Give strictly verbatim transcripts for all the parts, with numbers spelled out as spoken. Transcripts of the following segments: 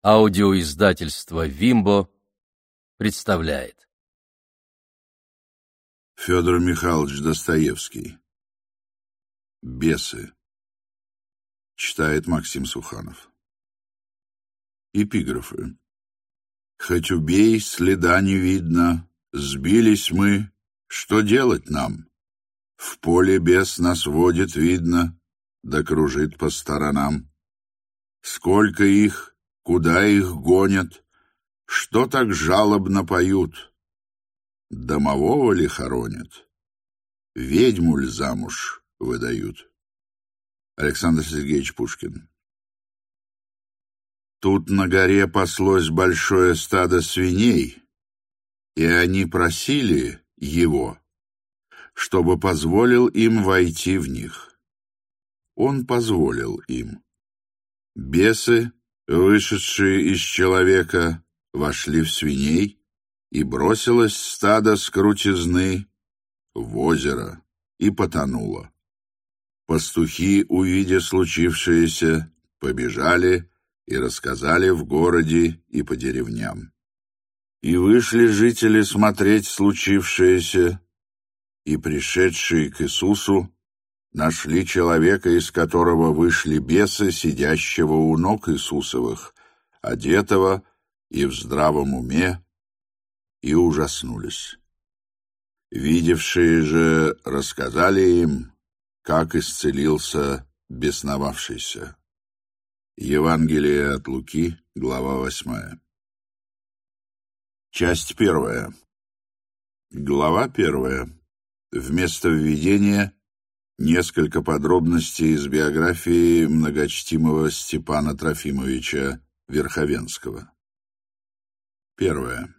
Аудиоиздательство «Вимбо» представляет. Федор Михайлович Достоевский. «Бесы». Читает Максим Суханов. Эпиграфы. Хоть убей, следа не видно, сбились мы, что делать нам? В поле бес нас водит, видно, да кружит по сторонам. Сколько их, куда их гонят, что так жалобно поют? Домового ли хоронят? Ведьму ль замуж выдают? Александр Сергеевич Пушкин. Тут на горе паслось большое стадо свиней, и они просили его, чтобы позволил им войти в них. Он позволил им. Бесы, вышедшие из человека, вошли в свиней, и бросилось стадо с крутизны в озеро и потонуло. Пастухи, увидя случившееся, побежали и рассказали в городе и по деревням. И вышли жители смотреть случившееся, и, пришедшие к Иисусу, нашли человека, из которого вышли бесы, сидящего у ног Иисусовых, одетого и в здравом уме, и ужаснулись. Видевшие же рассказали им, как исцелился бесновавшийся. Евангелие от Луки, глава восьмая. Часть первая. Глава первая. Вместо введения несколько подробностей из биографии многочтимого Степана Трофимовича Верховенского. Первое.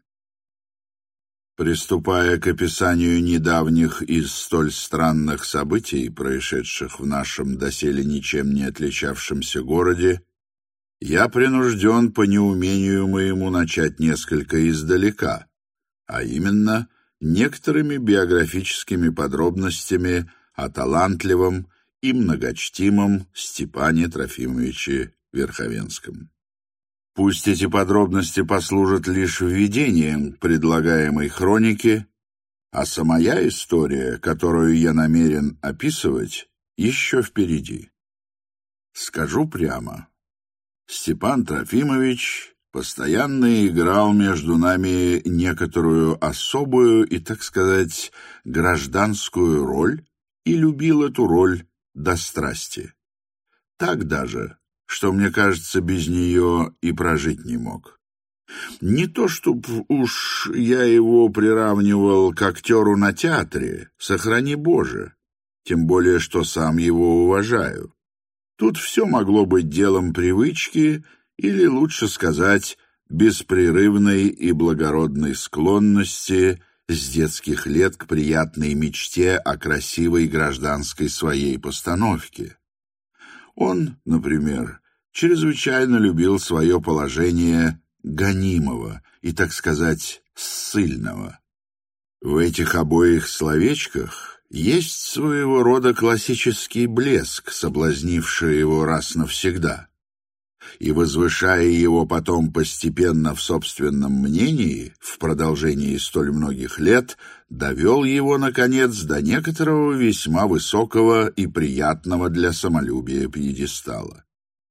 Приступая к описанию недавних и столь странных событий, происшедших в нашем доселе ничем не отличавшемся городе, я принужден по неумению моему начать несколько издалека, а именно некоторыми биографическими подробностями о талантливом и многочтимом Степане Трофимовиче Верховенском. Пусть эти подробности послужат лишь введением к предлагаемой хронике, а самая история, которую я намерен описывать, еще впереди. Скажу прямо, Степан Трофимович постоянно играл между нами некоторую особую и, так сказать, гражданскую роль и любил эту роль до страсти. Так даже, что, мне кажется, без нее и прожить не мог. Не то, чтоб уж я его приравнивал к актеру на театре, сохрани Боже, тем более, что сам его уважаю. Тут все могло быть делом привычки, или, лучше сказать, беспрерывной и благородной склонности с детских лет к приятной мечте о красивой гражданской своей постановке. Он, например, чрезвычайно любил свое положение гонимого и, так сказать, ссыльного. В этих обоих словечках есть своего рода классический блеск, соблазнивший его раз навсегда, и, возвышая его потом постепенно в собственном мнении в продолжении столь многих лет, довел его, наконец, до некоторого весьма высокого и приятного для самолюбия пьедестала.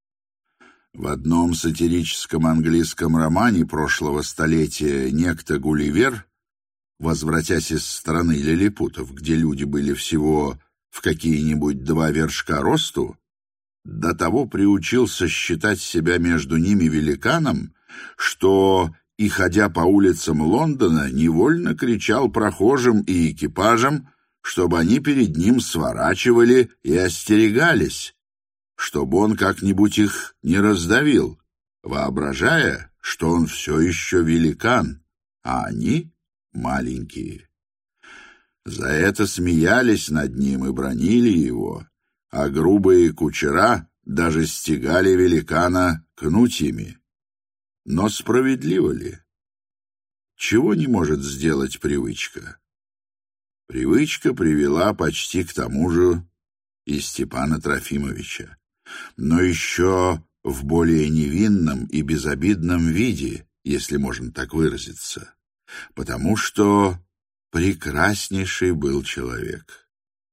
В одном сатирическом английском романе прошлого столетия некто Гулливер, возвратясь из страны лилипутов, где люди были всего в какие-нибудь два вершка росту, до того приучился считать себя между ними великаном, что, и ходя по улицам Лондона, невольно кричал прохожим и экипажам, чтобы они перед ним сворачивали и остерегались, чтобы он как-нибудь их не раздавил, воображая, что он все еще великан, а они маленькие. За это смеялись над ним и бранили его, а грубые кучера даже стегали великана кнутьями. Но справедливо ли? Чего не может сделать привычка? Привычка привела почти к тому же и Степана Трофимовича. Но еще в более невинном и безобидном виде, если можно так выразиться, потому что прекраснейший был человек.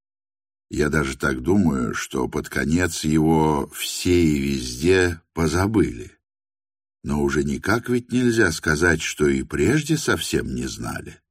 Я даже так думаю, что под конец его все и везде позабыли. Но уже никак ведь нельзя сказать, что и прежде совсем не знали.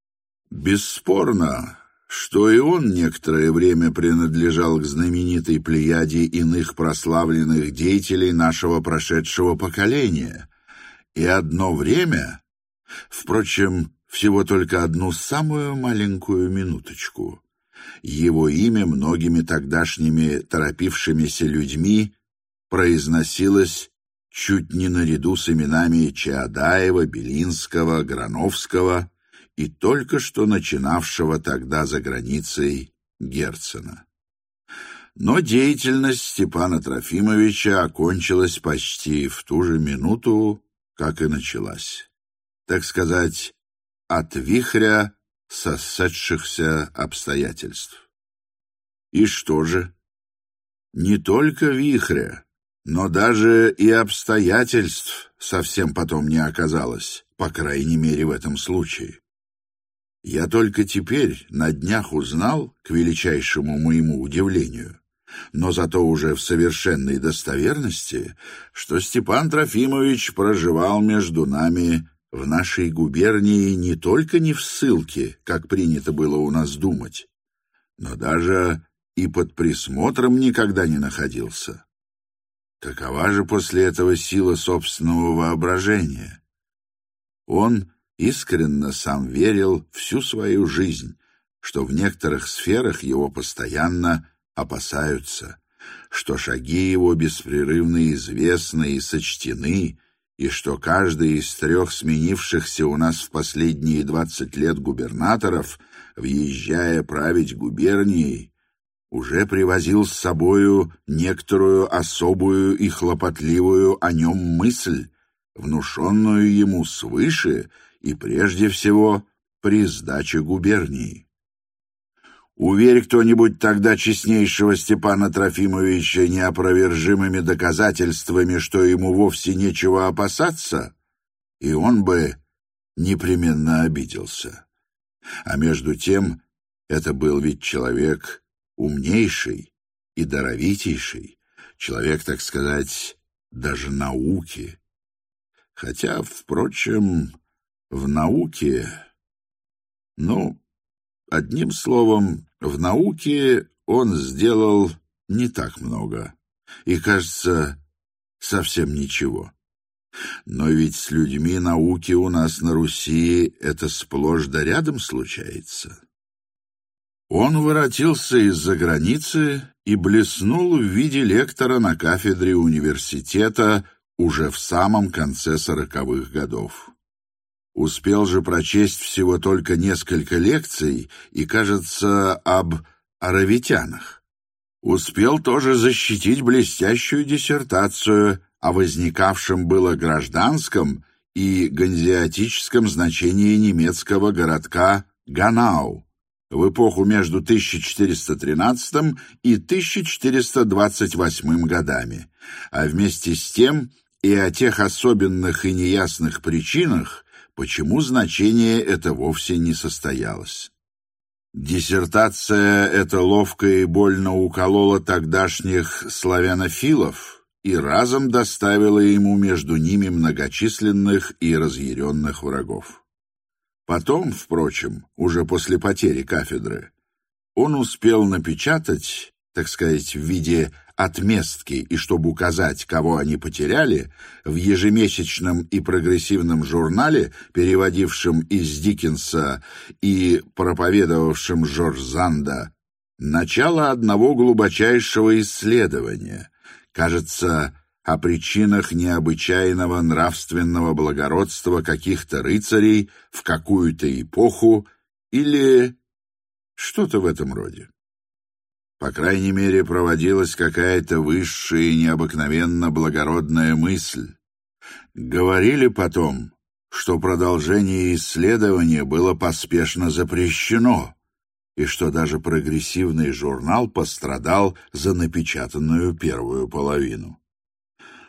Бесспорно, что и он некоторое время принадлежал к знаменитой плеяде иных прославленных деятелей нашего прошедшего поколения, и одно время, впрочем, всего только одну самую маленькую минуточку, его имя многими тогдашними торопившимися людьми произносилось чуть не наряду с именами Чаадаева, Белинского, Грановского и только что начинавшего тогда за границей Герцена. Но деятельность Степана Трофимовича окончилась почти в ту же минуту, как и началась. Так сказать, от вихря сошедшихся обстоятельств. И что же? Не только вихря, но даже и обстоятельств совсем потом не оказалось, по крайней мере в этом случае. Я только теперь на днях узнал, к величайшему моему удивлению, но зато уже в совершенной достоверности, что Степан Трофимович проживал между нами в нашей губернии не только не в ссылке, как принято было у нас думать, но даже и под присмотром никогда не находился. Какова же после этого сила собственного воображения? Он искренне сам верил всю свою жизнь, что в некоторых сферах его постоянно опасаются, что шаги его беспрерывно известны и сочтены, и что каждый из трех сменившихся у нас в последние двадцать лет губернаторов, въезжая править губернией, уже привозил с собою некоторую особую и хлопотливую о нем мысль, внушенную ему свыше и прежде всего при сдаче губернии. Уверь кто-нибудь тогда честнейшего Степана Трофимовича неопровержимыми доказательствами, что ему вовсе нечего опасаться, и он бы непременно обиделся. А между тем это был ведь человек умнейший и даровитейший, человек, так сказать, даже науки. Хотя, впрочем, в науке, ну, одним словом, в науке он сделал не так много, и, кажется, совсем ничего. Но ведь с людьми науки у нас на Руси это сплошь да рядом случается. Он воротился из-за границы и блеснул в виде лектора на кафедре университета уже в самом конце сороковых годов. Успел же прочесть всего только несколько лекций и, кажется, об аравитянах. Успел тоже защитить блестящую диссертацию о возникавшем было гражданском и ганзеатическом значении немецкого городка Ганау в эпоху между тысяча четыреста тринадцатым и тысяча четыреста двадцать восьмым годами, а вместе с тем и о тех особенных и неясных причинах, почему значение это вовсе не состоялось. Диссертация эта ловко и больно уколола тогдашних славянофилов и разом доставила ему между ними многочисленных и разъяренных врагов. Потом, впрочем, уже после потери кафедры, он успел напечатать, так сказать, в виде отместки и чтобы указать, кого они потеряли, в ежемесячном и прогрессивном журнале, переводившем из Диккенса и проповедовавшем Жорж Занда, начало одного глубочайшего исследования, кажется, о причинах необычайного нравственного благородства каких-то рыцарей в какую-то эпоху или что-то в этом роде. По крайней мере, проводилась какая-то высшая и необыкновенно благородная мысль. Говорили потом, что продолжение исследования было поспешно запрещено, и что даже прогрессивный журнал пострадал за напечатанную первую половину.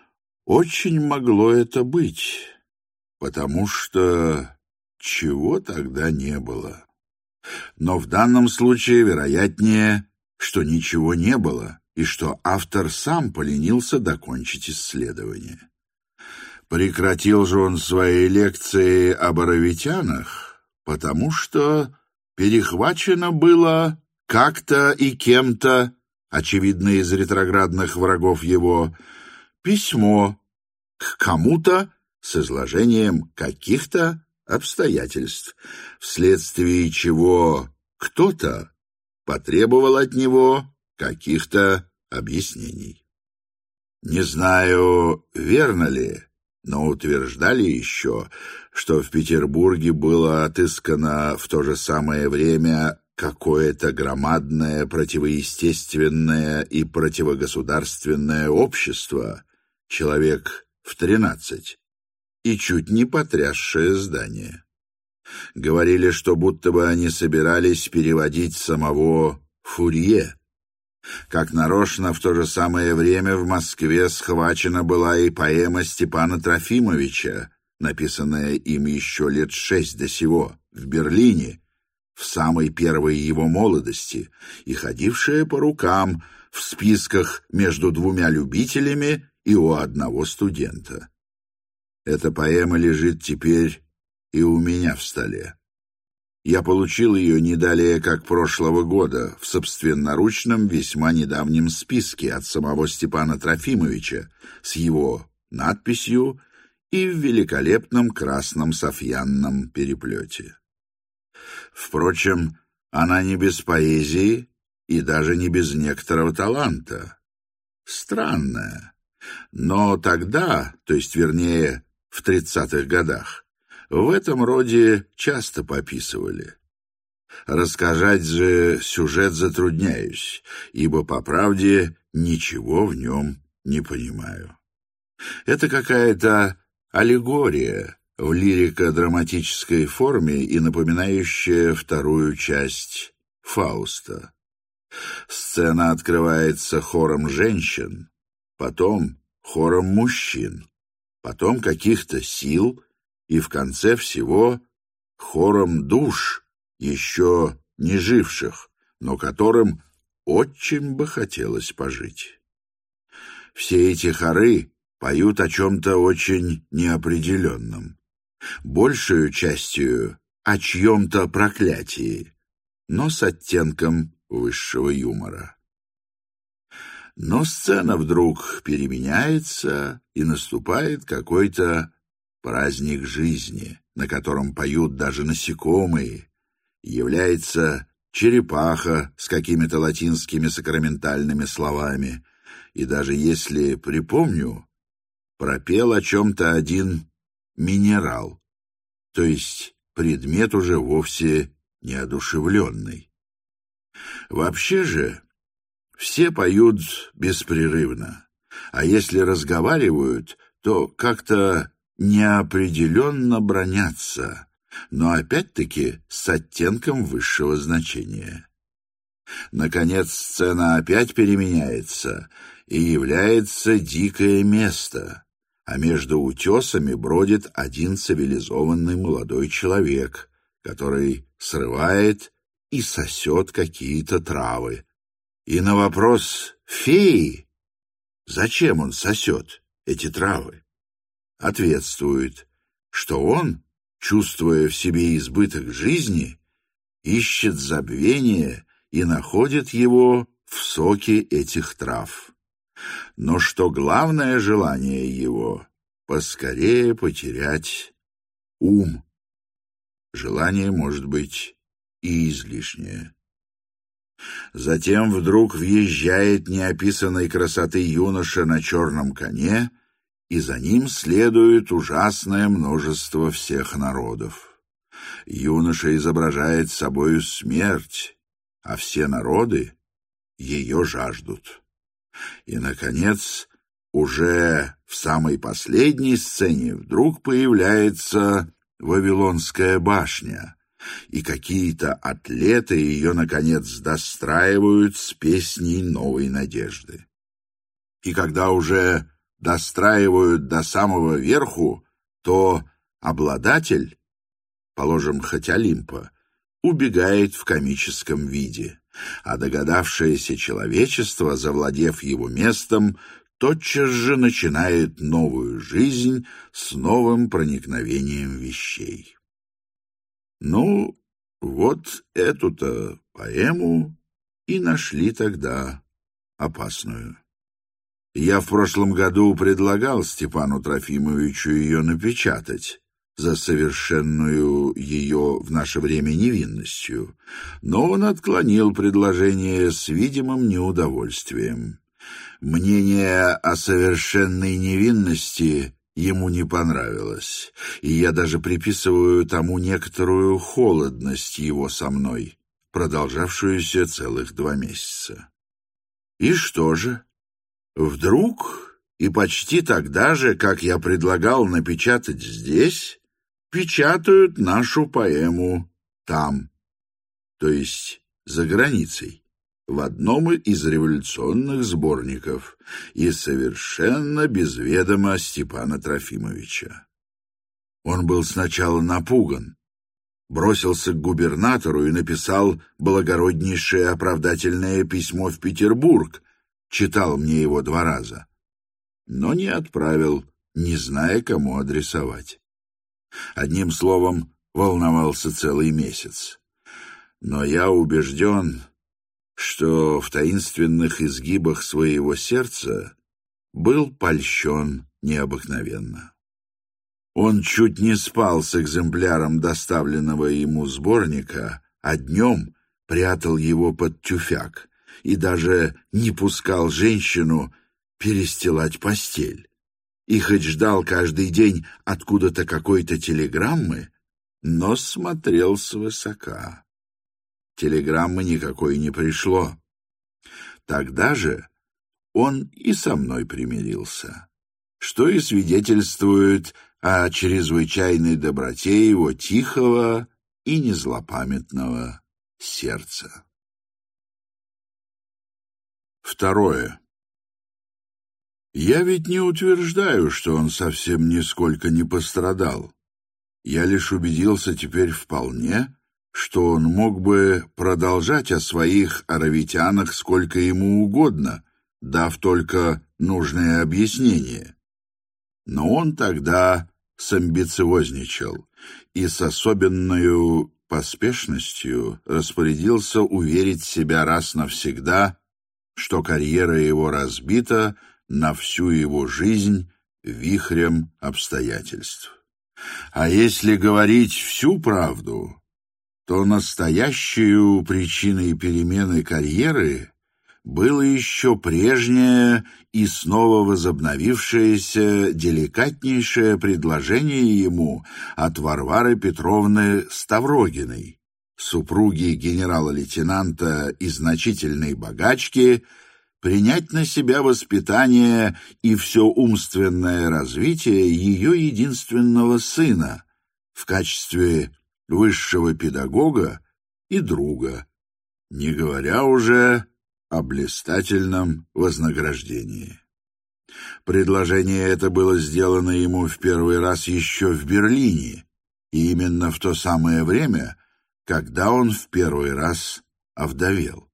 Очень могло это быть, потому что чего тогда не было. Но в данном случае вероятнее, что ничего не было, и что автор сам поленился докончить исследование. Прекратил же он свои лекции о боровитянах, потому что перехвачено было как-то и кем-то, очевидно, из ретроградных врагов его, письмо к кому-то с изложением каких-то обстоятельств, вследствие чего кто-то потребовал от него каких-то объяснений. Не знаю, верно ли, но утверждали еще, что в Петербурге было отыскано в то же самое время какое-то громадное противоестественное и противогосударственное общество, человек в тринадцать, и чуть не потрясшее здание. Говорили, что будто бы они собирались переводить самого Фурье. Как нарочно, в то же самое время в Москве схвачена была и поэма Степана Трофимовича, написанная им еще лет шесть до сего, в Берлине, в самой первой его молодости, и ходившая по рукам в списках между двумя любителями и у одного студента. Эта поэма лежит теперь и у меня в столе. Я получил ее не далее, как прошлого года, в собственноручном весьма недавнем списке от самого Степана Трофимовича с его надписью и в великолепном красном софьянном переплете. Впрочем, она не без поэзии и даже не без некоторого таланта. Странная. Но тогда, то есть, вернее, в тридцатых годах, в этом роде часто пописывали. Рассказать же сюжет затрудняюсь, ибо, по правде, ничего в нем не понимаю. Это какая-то аллегория в лирико-драматической форме и напоминающая вторую часть Фауста. Сцена открывается хором женщин, потом хором мужчин, потом каких-то сил и в конце всего хором душ, еще не живших, но которым очень бы хотелось пожить. Все эти хоры поют о чем-то очень неопределенном, большую частью о чьем-то проклятии, но с оттенком высшего юмора. Но сцена вдруг переменяется, и наступает какой-то праздник жизни, на котором поют даже насекомые. Является черепаха с какими-то латинскими сакраментальными словами, и даже если припомню, пропел о чем-то один минерал, то есть предмет уже вовсе неодушевленный. Вообще же все поют беспрерывно, а если разговаривают, то как-то неопределенно бранятся, но опять-таки с оттенком высшего значения. Наконец сцена опять переменяется, и является дикое место, а между утесами бродит один цивилизованный молодой человек, который срывает и сосет какие-то травы. И на вопрос феи, зачем он сосет эти травы, ответствует, что он, чувствуя в себе избыток жизни, ищет забвения и находит его в соке этих трав. Но что главное желание его — поскорее потерять ум. Желание может быть и излишнее. Затем вдруг въезжает неописанной красоты юноша на черном коне, и за ним следует ужасное множество всех народов. Юноша изображает собою смерть, а все народы ее жаждут. И, наконец, уже в самой последней сцене вдруг появляется Вавилонская башня, и какие-то атлеты ее, наконец, достраивают с песней новой надежды. И когда уже достраивают до самого верху, то обладатель, положим, хоть Олимпа, убегает в комическом виде, а догадавшееся человечество, завладев его местом, тотчас же начинает новую жизнь с новым проникновением вещей. Ну, вот эту-то поэму и нашли тогда опасную. Я в прошлом году предлагал Степану Трофимовичу ее напечатать за совершенную ее в наше время невинностью, но он отклонил предложение с видимым неудовольствием. Мнение о совершенной невинности ему не понравилось, и я даже приписываю тому некоторую холодность его со мной, продолжавшуюся целых два месяца. И что же? Вдруг, и почти тогда же, как я предлагал напечатать здесь, печатают нашу поэму там, то есть за границей, в одном из революционных сборников, и совершенно без ведома Степана Трофимовича. Он был сначала напуган, бросился к губернатору и написал благороднейшее оправдательное письмо в Петербург, читал мне его два раза, но не отправил, не зная, кому адресовать. Одним словом, волновался целый месяц. Но я убежден, что в таинственных изгибах своего сердца был польщен необыкновенно. Он чуть не спал с экземпляром доставленного ему сборника, а днем прятал его под тюфяк и даже не пускал женщину перестилать постель. И хоть ждал каждый день откуда-то какой-то телеграммы, но смотрел свысока. Телеграммы никакой не пришло. Тогда же он и со мной примирился, что и свидетельствует о чрезвычайной доброте его тихого и незлопамятного сердца. Второе. Я ведь не утверждаю, что он совсем нисколько не пострадал. Я лишь убедился теперь вполне, что он мог бы продолжать о своих аравитянах сколько ему угодно, дав только нужное объяснение. Но он тогда самбициозничал и с особенной поспешностью распорядился уверить себя раз навсегда, что карьера его разбита на всю его жизнь вихрем обстоятельств. А если говорить всю правду, то настоящей причиной перемены карьеры было еще прежнее и снова возобновившееся деликатнейшее предложение ему от Варвары Петровны Ставрогиной, супруги генерала-лейтенанта и значительной богачки, принять на себя воспитание и все умственное развитие ее единственного сына в качестве высшего педагога и друга, не говоря уже о блистательном вознаграждении. Предложение это было сделано ему в первый раз еще в Берлине, и именно в то самое время, когда он в первый раз овдовел.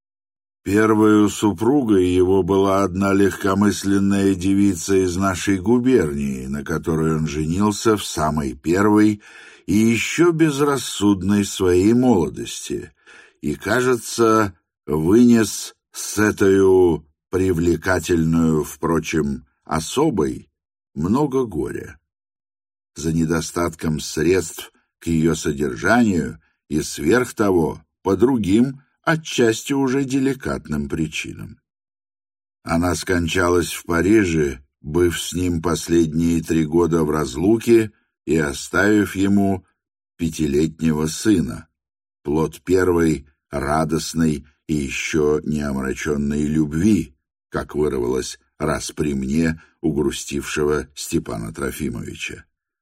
Первою супругой его была одна легкомысленная девица из нашей губернии, на которой он женился в самой первой и еще безрассудной своей молодости, и, кажется, вынес с этою привлекательную, впрочем, особой много горя. За недостатком средств к ее содержанию и сверх того по другим, отчасти уже деликатным причинам. Она скончалась в Париже, быв с ним последние три года в разлуке и оставив ему пятилетнего сына, плод первой радостной и еще не омраченной любви, как вырвалось раз при мне у грустившего Степана Трофимовича.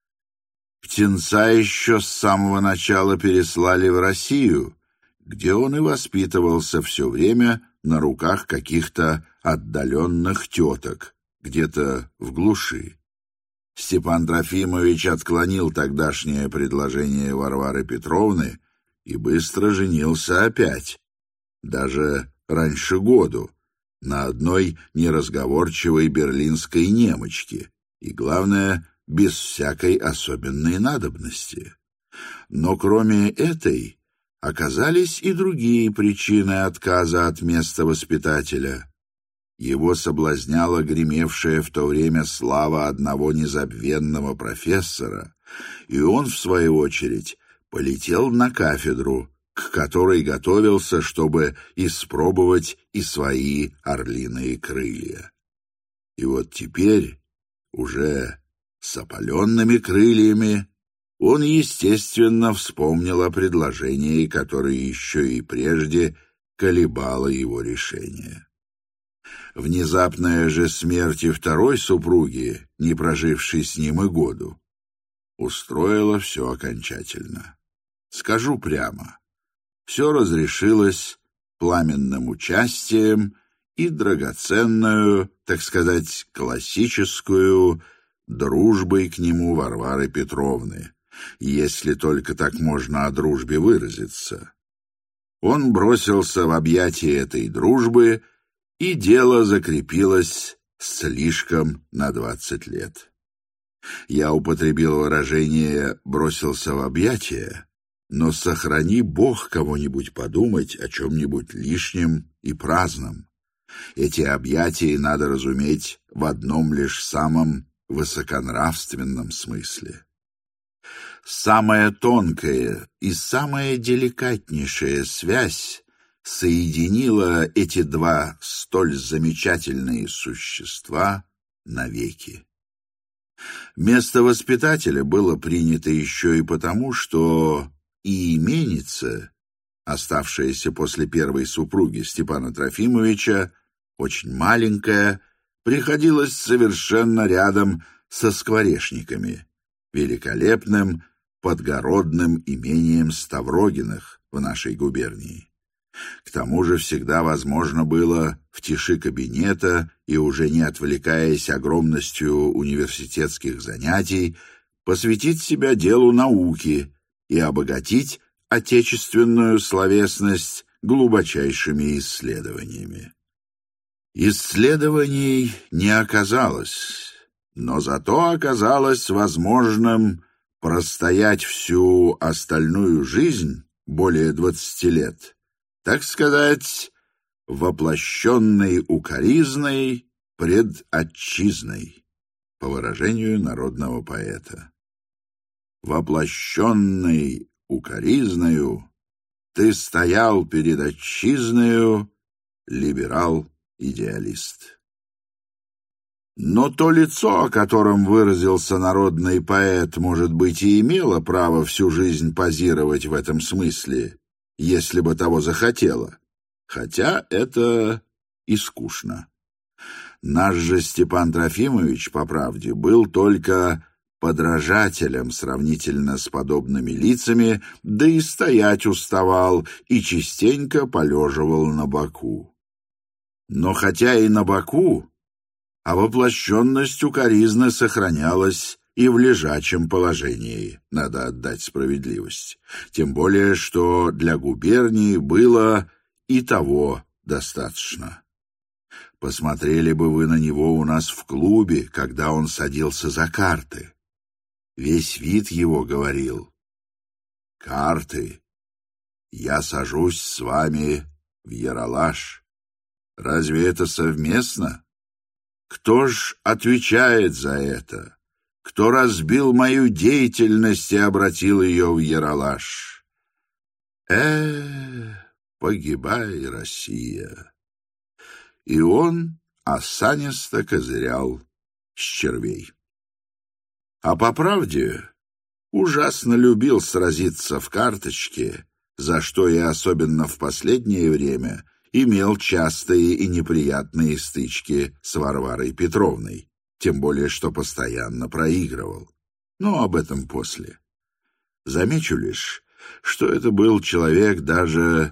Птенца еще с самого начала переслали в Россию, где он и воспитывался все время на руках каких-то отдаленных теток, где-то в глуши. Степан Трофимович отклонил тогдашнее предложение Варвары Петровны и быстро женился опять, даже раньше году, на одной неразговорчивой берлинской немочке, и, главное, без всякой особенной надобности. Но кроме этой оказались и другие причины отказа от места воспитателя. Его соблазняла гремевшая в то время слава одного незабвенного профессора, и он, в свою очередь, полетел на кафедру, к которой готовился, чтобы испробовать и свои орлиные крылья. И вот теперь, уже с опаленными крыльями, он, естественно, вспомнил о предложении, которое еще и прежде колебало его решение. Внезапная же смерть и второй супруги, не прожившей с ним и году, устроила все окончательно. Скажу прямо, все разрешилось пламенным участием и драгоценную, так сказать, классическую дружбой к нему Варвары Петровны, если только так можно о дружбе выразиться. Он бросился в объятия этой дружбы, и дело закрепилось слишком на двадцать лет. Я употребил выражение «бросился в объятия», но сохрани Бог кого-нибудь подумать о чем-нибудь лишнем и праздном. Эти объятия надо разуметь в одном лишь самом высоконравственном смысле. Самая тонкая и самая деликатнейшая связь соединила эти два столь замечательные существа навеки. Место воспитателя было принято еще и потому, что и именица, оставшаяся после первой супруги Степана Трофимовича, очень маленькая, приходилась совершенно рядом со Скворечниками, великолепным подгородным имением Ставрогиных в нашей губернии. К тому же всегда возможно было в тиши кабинета и уже не отвлекаясь огромностью университетских занятий посвятить себя делу науки и обогатить отечественную словесность глубочайшими исследованиями. Исследований не оказалось, но зато оказалось возможным простоять всю остальную жизнь, более двадцати лет, так сказать, воплощенной укоризной пред отчизной, по выражению народного поэта. Воплощенной укоризною ты стоял перед отчизною, либерал-идеалист. Но то лицо, о котором выразился народный поэт, может быть, и имело право всю жизнь позировать в этом смысле, если бы того захотело, хотя это и скучно. Наш же Степан Трофимович, по правде, был только подражателем сравнительно с подобными лицами, да и стоять уставал и частенько полеживал на боку. Но хотя и на боку, а воплощенность укоризны сохранялась и в лежачем положении, надо отдать справедливость. Тем более, что для губернии было и того достаточно. Посмотрели бы вы на него у нас в клубе, когда он садился за карты. Весь вид его говорил: «Карты, я сажусь с вами в яролаж. Разве это совместно? Кто ж отвечает за это? Кто разбил мою деятельность и обратил ее в яролаж? Э, погибай, Россия!» И он осанисто козырял с червей. А по правде, ужасно любил сразиться в карточке, за что я особенно в последнее время имел частые и неприятные стычки с Варварой Петровной, тем более что постоянно проигрывал. Но об этом после. Замечу лишь, что это был человек даже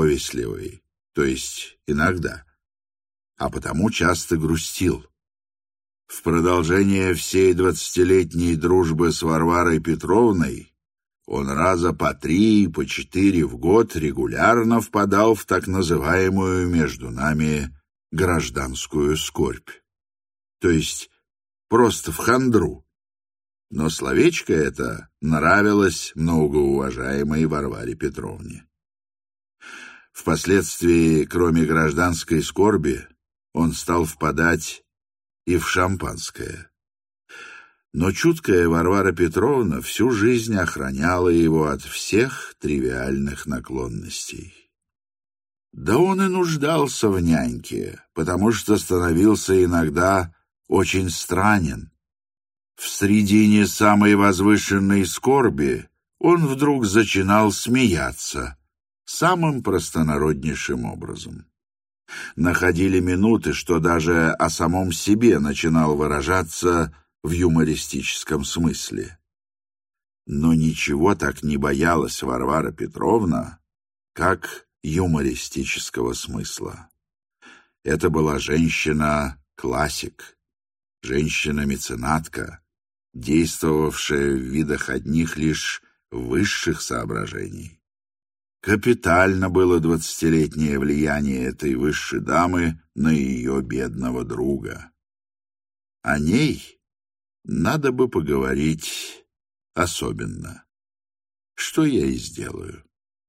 совестливый, то есть иногда, а потому часто грустил. В продолжение всей двадцатилетней дружбы с Варварой Петровной он раза по три, по четыре в год регулярно впадал в так называемую между нами гражданскую скорбь, то есть просто в хандру. Но словечко это нравилось многоуважаемой Варваре Петровне. Впоследствии, кроме гражданской скорби, он стал впадать и в шампанское. Но чуткая Варвара Петровна всю жизнь охраняла его от всех тривиальных наклонностей. Да он и нуждался в няньке, потому что становился иногда очень странен. В средине самой возвышенной скорби он вдруг начинал смеяться самым простонароднейшим образом. Находили минуты, что даже о самом себе начинал выражаться в юмористическом смысле. Но ничего так не боялась Варвара Петровна, как юмористического смысла. Это была женщина-классик, женщина-меценатка, действовавшая в видах одних лишь высших соображений. Капитально было двадцатилетнее влияние этой высшей дамы на ее бедного друга. О ней надо бы поговорить особенно, что я и сделаю.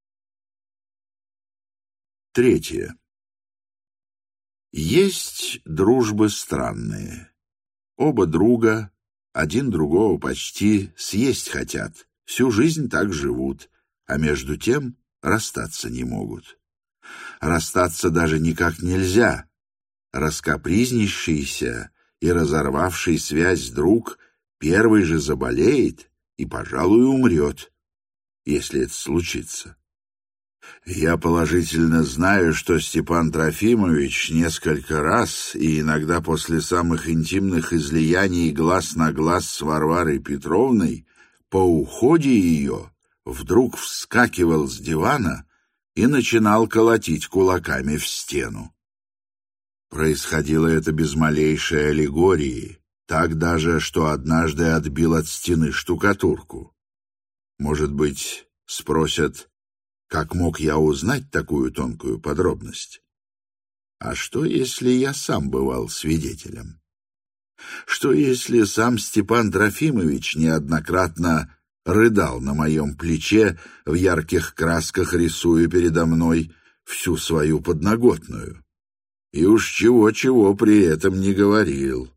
Третье. Есть дружбы странные. Оба друга, один другого почти съесть хотят, всю жизнь так живут, а между тем расстаться не могут. Расстаться даже никак нельзя. Раскапризнейшийся и разорвавший связь друг первый же заболеет и, пожалуй, умрет, если это случится. Я положительно знаю, что Степан Трофимович несколько раз, и иногда после самых интимных излияний глаз на глаз с Варварой Петровной, по уходе ее вдруг вскакивал с дивана и начинал колотить кулаками в стену. Происходило это без малейшей аллегории, так даже, что однажды отбил от стены штукатурку. Может быть, спросят, как мог я узнать такую тонкую подробность? А что, если я сам бывал свидетелем? Что, если сам Степан Трофимович неоднократно рыдал на моем плече, в ярких красках рисуя передо мной всю свою подноготную? И уж чего-чего при этом не говорил.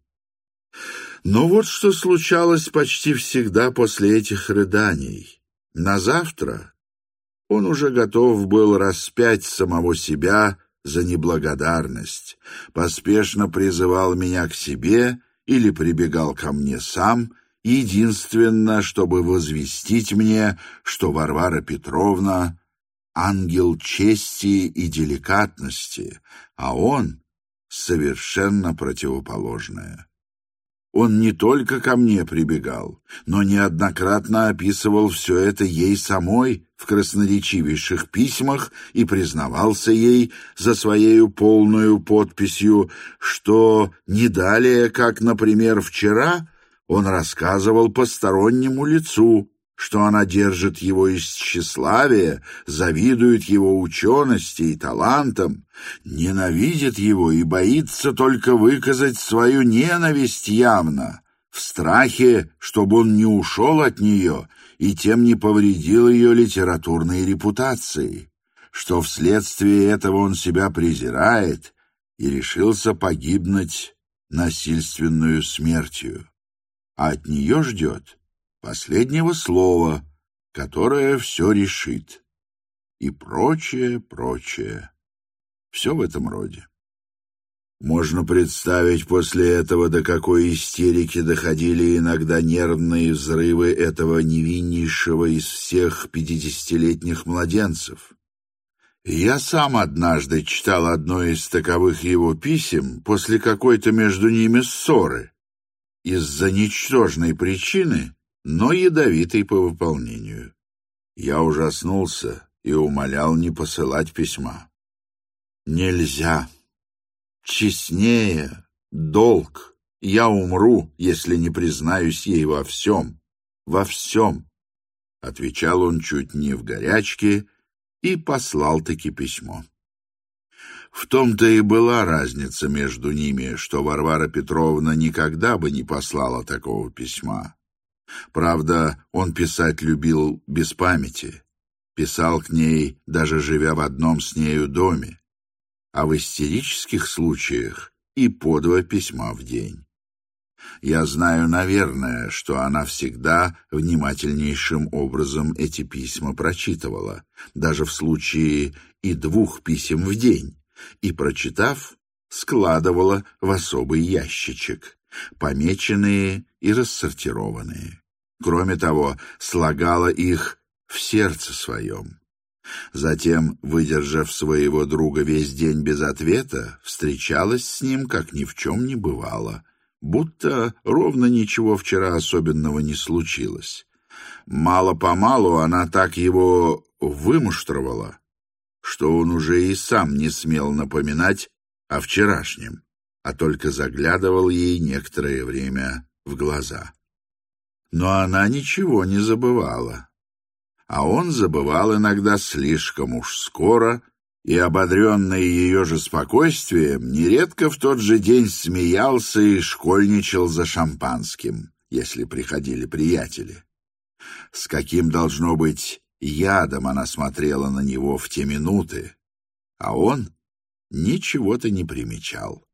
Но вот что случалось почти всегда после этих рыданий. На завтра он уже готов был распять самого себя за неблагодарность, поспешно призывал меня к себе или прибегал ко мне сам, единственно, чтобы возвестить мне, что Варвара Петровна — ангел чести и деликатности, а он — совершенно противоположное. Он не только ко мне прибегал, но неоднократно описывал все это ей самой в красноречивейших письмах и признавался ей за своею полную подписью, что не далее, как, например, вчера, он рассказывал постороннему лицу, что она держит его из тщеславия, завидует его учености и талантам, ненавидит его и боится только выказать свою ненависть явно, в страхе, чтобы он не ушел от нее и тем не повредил ее литературной репутации, что вследствие этого он себя презирает и решился погибнуть насильственную смертью, а от нее ждет последнего слова, которое все решит, и прочее, прочее. Все в этом роде. Можно представить после этого, до какой истерики доходили иногда нервные взрывы этого невиннейшего из всех пятидесятилетних младенцев. Я сам однажды читал одно из таковых его писем после какой-то между ними ссоры, из-за ничтожной причины, но ядовитый по выполнению. Я ужаснулся и умолял не посылать письма. Нельзя. Честнее, долг я умру, если не признаюсь ей во всем, во всем», — отвечал он чуть не в горячке и послал-таки письмо. В том-то и была разница между ними, что Варвара Петровна никогда бы не послала такого письма. Правда, он писать любил без памяти, писал к ней, даже живя в одном с нею доме, а в истерических случаях и по два письма в день. Я знаю, наверное, что она всегда внимательнейшим образом эти письма прочитывала, даже в случае и двух писем в день, и, прочитав, складывала в особый ящичек, помеченные и рассортированные. Кроме того, слагала их в сердце своем. Затем, выдержав своего друга весь день без ответа, встречалась с ним, как ни в чем не бывало, будто ровно ничего вчера особенного не случилось. Мало-помалу она так его вымуштровала, что он уже и сам не смел напоминать о вчерашнем, а только заглядывал ей некоторое время в глаза. Но она ничего не забывала, а он забывал иногда слишком уж скоро, и, ободренный ее же спокойствием, нередко в тот же день смеялся и школьничал за шампанским, если приходили приятели. С каким, должно быть, ядом она смотрела на него в те минуты, а он ничего-то не примечал.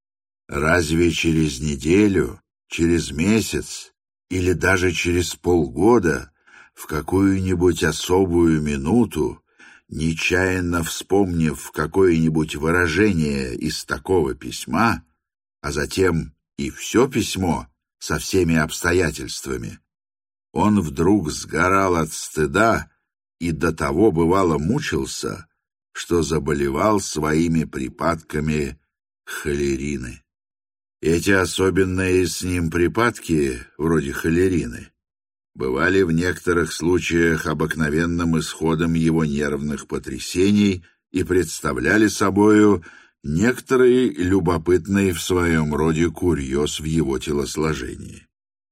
Разве через неделю, через месяц или даже через полгода в какую-нибудь особую минуту, нечаянно вспомнив какое-нибудь выражение из такого письма, а затем и все письмо со всеми обстоятельствами, он вдруг сгорал от стыда и до того, бывало, мучился, что заболевал своими припадками холерины. Эти особенные с ним припадки, вроде холерины, бывали в некоторых случаях обыкновенным исходом его нервных потрясений и представляли собою некоторый любопытный в своем роде курьез в его телосложении.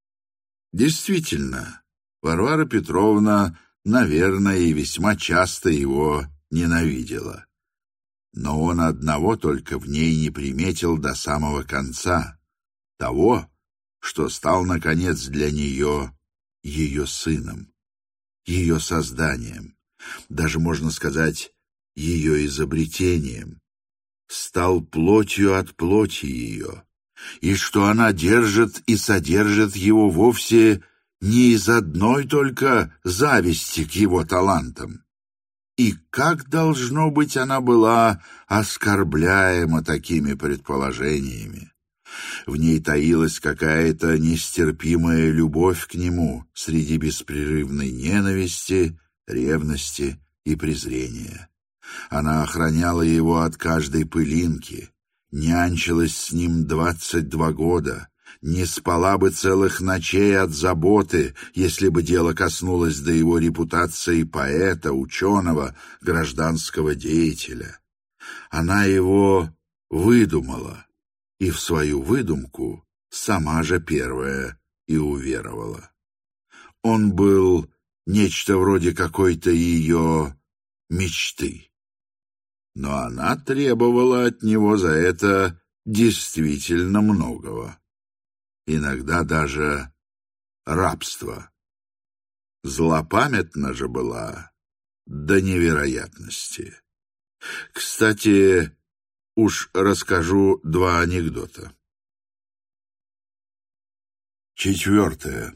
Действительно, Варвара Петровна, наверное, и весьма часто его ненавидела. Но он одного только в ней не приметил до самого конца, того, что стал, наконец, для нее ее сыном, ее созданием, даже, можно сказать, ее изобретением, стал плотью от плоти ее, и что она держит и содержит его вовсе не из одной только зависти к его талантам. И как, должно быть, она была оскорбляема такими предположениями. В ней таилась какая-то нестерпимая любовь к нему среди беспрерывной ненависти, ревности и презрения. Она охраняла его от каждой пылинки, нянчилась с ним двадцать два года, не спала бы целых ночей от заботы, если бы дело коснулось до его репутации поэта, ученого, гражданского деятеля. Она его выдумала, и в свою выдумку сама же первая и уверовала. Он был нечто вроде какой-то ее мечты. Но она требовала от него за это действительно многого. Иногда даже рабства. Злопамятна же была до невероятности. Кстати, уж расскажу два анекдота. Четвертое.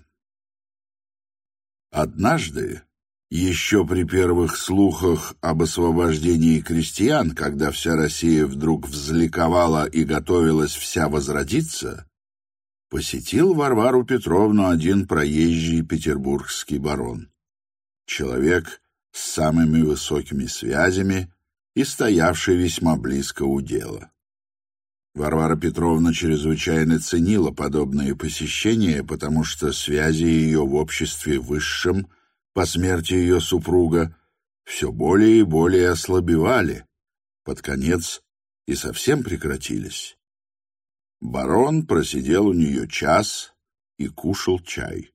Однажды, еще при первых слухах об освобождении крестьян, когда вся Россия вдруг взликовала и готовилась вся возродиться, посетил Варвару Петровну один проезжий петербургский барон. Человек с самыми высокими связями и стоявший весьма близко у дела. Варвара Петровна чрезвычайно ценила подобные посещения, потому что связи ее в обществе высшем по смерти ее супруга все более и более ослабевали, под конец и совсем прекратились. Барон просидел у нее час и кушал чай.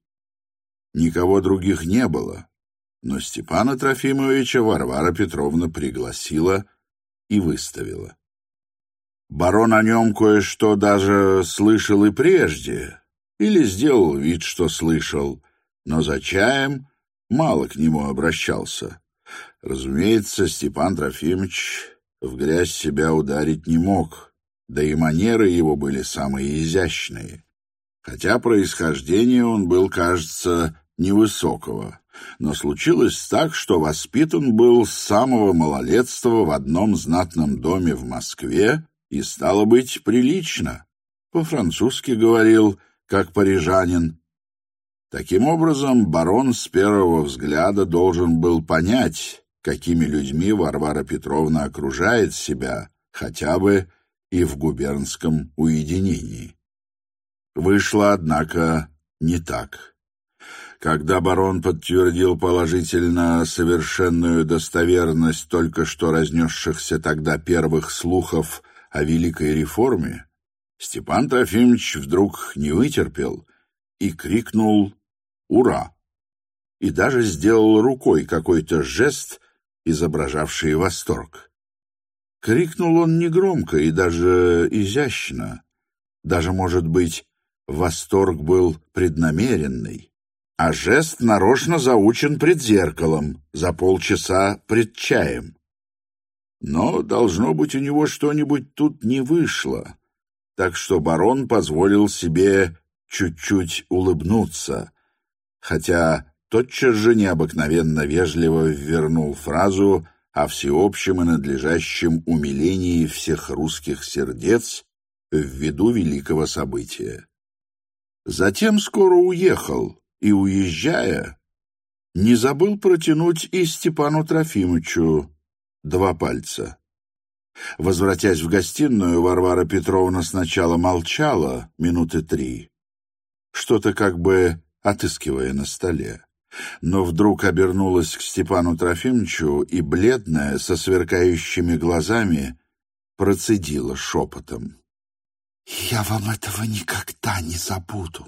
Никого других не было, но Степана Трофимовича Варвара Петровна пригласила и выставила. Барон о нем кое-что даже слышал и прежде, или сделал вид, что слышал, но за чаем мало к нему обращался. Разумеется, Степан Трофимович в грязь себя ударить не мог, да и манеры его были самые изящные. Хотя происхождение он был, кажется, невысокого, но случилось так, что воспитан был с самого малолетства в одном знатном доме в Москве и, стало быть, прилично. По-французски говорил, как парижанин. Таким образом, барон с первого взгляда должен был понять, какими людьми Варвара Петровна окружает себя, хотя бы и в губернском уединении. Вышло, однако, не так. Когда барон подтвердил положительно совершенную достоверность только что разнесшихся тогда первых слухов о великой реформе, Степан Трофимович вдруг не вытерпел и крикнул «Ура!» и даже сделал рукой какой-то жест, изображавший восторг. Крикнул он негромко и даже изящно. Даже, может быть, восторг был преднамеренный, а жест нарочно заучен пред зеркалом, за полчаса пред чаем. Но, должно быть, у него что-нибудь тут не вышло, так что барон позволил себе чуть-чуть улыбнуться, хотя тотчас же необыкновенно вежливо ввернул фразу о всеобщем и надлежащем умилении всех русских сердец ввиду великого события. Затем скоро уехал, и, уезжая, не забыл протянуть и Степану Трофимовичу два пальца. Возвратясь в гостиную, Варвара Петровна сначала молчала минуты три, что-то как бы отыскивая на столе, но вдруг обернулась к Степану Трофимовичу и, бледная, со сверкающими глазами, процедила шепотом: «Я вам этого никогда не забуду».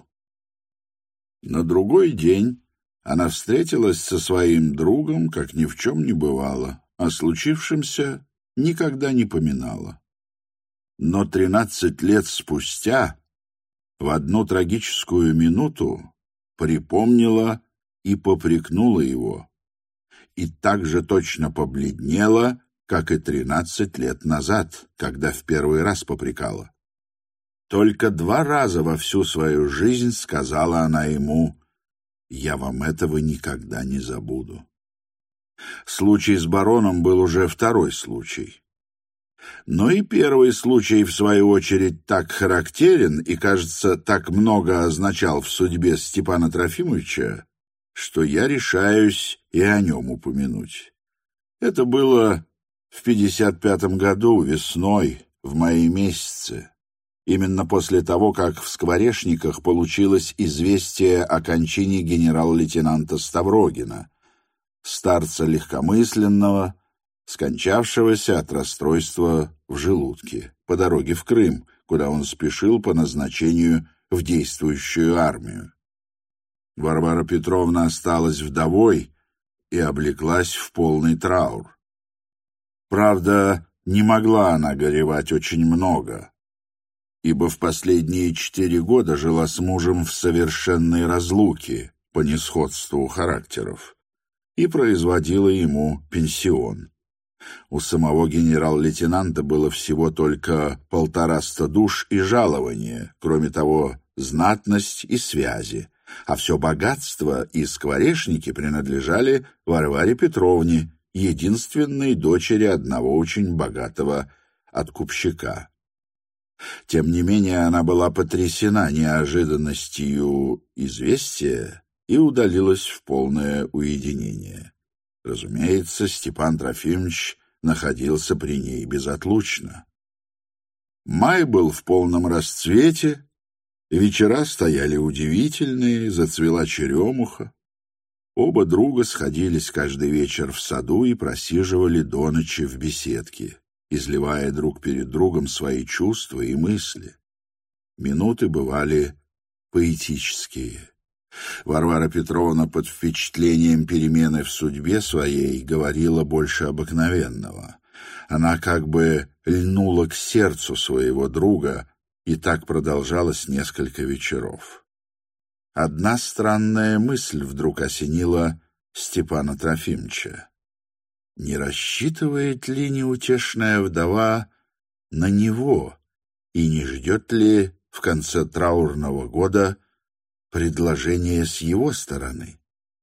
На другой день она встретилась со своим другом, как ни в чем не бывало, о случившемся никогда не поминала. Но тринадцать лет спустя, в одну трагическую минуту, припомнила и попрекнула его, и так же точно побледнела, как и тринадцать лет назад, когда в первый раз попрекала. Только два раза во всю свою жизнь сказала она ему: «Я вам этого никогда не забуду». Случай с бароном был уже второй случай. Но и первый случай, в свою очередь, так характерен и, кажется, так много означал в судьбе Степана Трофимовича, что я решаюсь и о нем упомянуть. Это было в пятьдесят пятом году, весной, в мае месяце, именно после того, как в Скворечниках получилось известие о кончине генерал-лейтенанта Ставрогина, старца легкомысленного, скончавшегося от расстройства в желудке по дороге в Крым, куда он спешил по назначению в действующую армию. Варвара Петровна осталась вдовой и облеклась в полный траур. Правда, не могла она горевать очень много, ибо в последние четыре года жила с мужем в совершенной разлуке по несходству характеров и производила ему пенсион. У самого генерал-лейтенанта было всего только полтораста душ и жалование, кроме того, знатность и связи, а все богатство и скворечники принадлежали Варваре Петровне, единственной дочери одного очень богатого откупщика. Тем не менее, она была потрясена неожиданностью известия и удалилась в полное уединение. Разумеется, Степан Трофимович находился при ней безотлучно. Май был в полном расцвете, вечера стояли удивительные, зацвела черемуха. Оба друга сходились каждый вечер в саду и просиживали до ночи в беседке, изливая друг перед другом свои чувства и мысли. Минуты бывали поэтические. Варвара Петровна под впечатлением перемены в судьбе своей говорила больше обыкновенного. Она как бы льнула к сердцу своего друга, и так продолжалось несколько вечеров. Одна странная мысль вдруг осенила Степана Трофимовича. Не рассчитывает ли неутешная вдова на него, и не ждет ли в конце траурного года предложение с его стороны?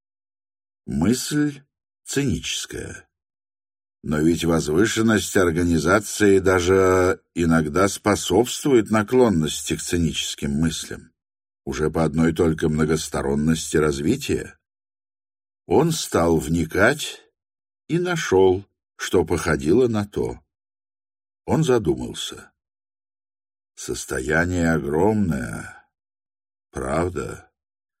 Мысль циническая. Но ведь возвышенность организации даже иногда способствует наклонности к циническим мыслям, уже по одной только многосторонности развития. Он стал вникать и нашел, что походило на то. Он задумался. Состояние огромное, правда,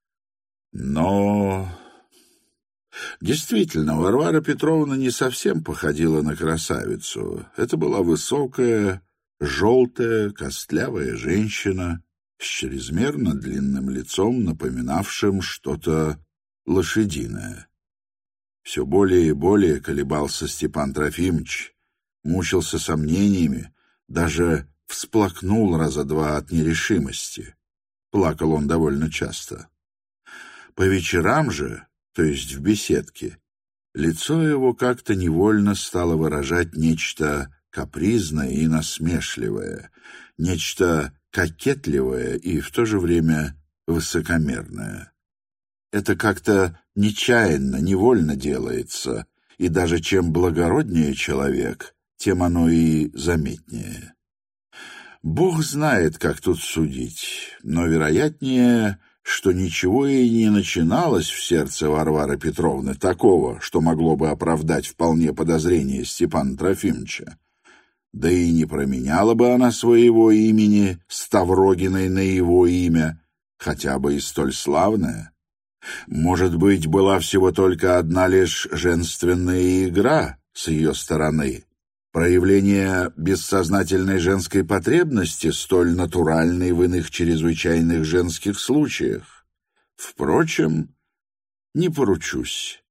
но... Действительно, Варвара Петровна не совсем походила на красавицу. Это была высокая, желтая, костлявая женщина с чрезмерно длинным лицом, напоминавшим что-то лошадиное. Все более и более колебался Степан Трофимович, мучился сомнениями, даже всплакнул раза два от нерешимости. Плакал он довольно часто. По вечерам же, то есть в беседке, лицо его как-то невольно стало выражать нечто капризное и насмешливое, нечто кокетливое и в то же время высокомерное. Это как-то нечаянно, невольно делается, и даже чем благороднее человек, тем оно и заметнее. Бог знает, как тут судить, но вероятнее, что ничего и не начиналось в сердце Варвары Петровны такого, что могло бы оправдать вполне подозрение Степана Трофимовича. Да и не променяла бы она своего имени Ставрогиной на его имя, хотя бы и столь славное. Может быть, была всего только одна лишь женственная игра с ее стороны, проявление бессознательной женской потребности, столь натуральной в иных чрезвычайных женских случаях. Впрочем, не поручусь.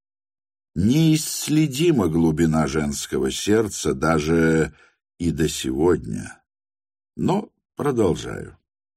Неисследима глубина женского сердца даже и до сегодня. Но продолжаю.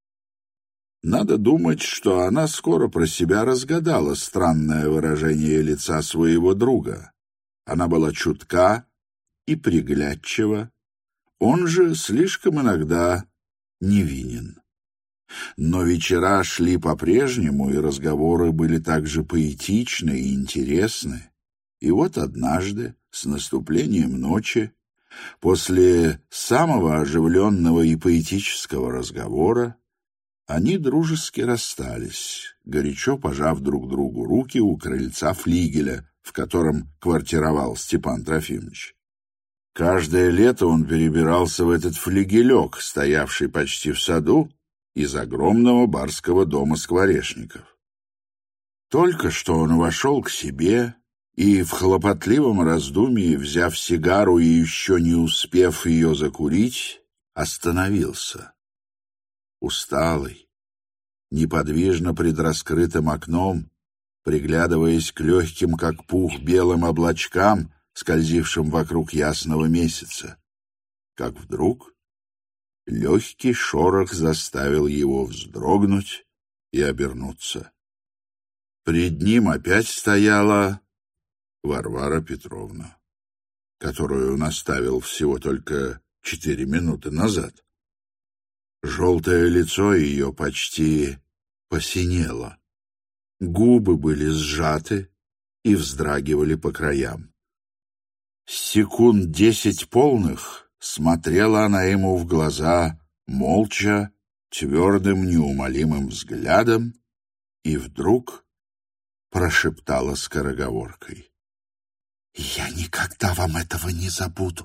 Надо думать, что она скоро про себя разгадала странное выражение лица своего друга. Она была чутка и приглядчива, он же слишком иногда невинен. Но вечера шли по-прежнему, и разговоры были также поэтичны и интересны. И вот однажды, с наступлением ночи, после самого оживленного и поэтического разговора, они дружески расстались, горячо пожав друг другу руки у крыльца флигеля, в котором квартировал Степан Трофимович. Каждое лето он перебирался в этот флигелек, стоявший почти в саду, из огромного барского дома скворечников. Только что он вошел к себе и в хлопотливом раздумье, взяв сигару и еще не успев ее закурить, остановился. Усталый, неподвижно пред раскрытым окном, приглядываясь к легким, как пух, белым облачкам, скользившим вокруг ясного месяца, как вдруг легкий шорох заставил его вздрогнуть и обернуться. Пред ним опять стояла Варвара Петровна, которую он оставил всего только четыре минуты назад. Желтое лицо ее почти посинело, губы были сжаты и вздрагивали по краям. Секунд десять полных смотрела она ему в глаза молча, твердым, неумолимым взглядом, и вдруг прошептала скороговоркой: «Я никогда вам этого не забуду».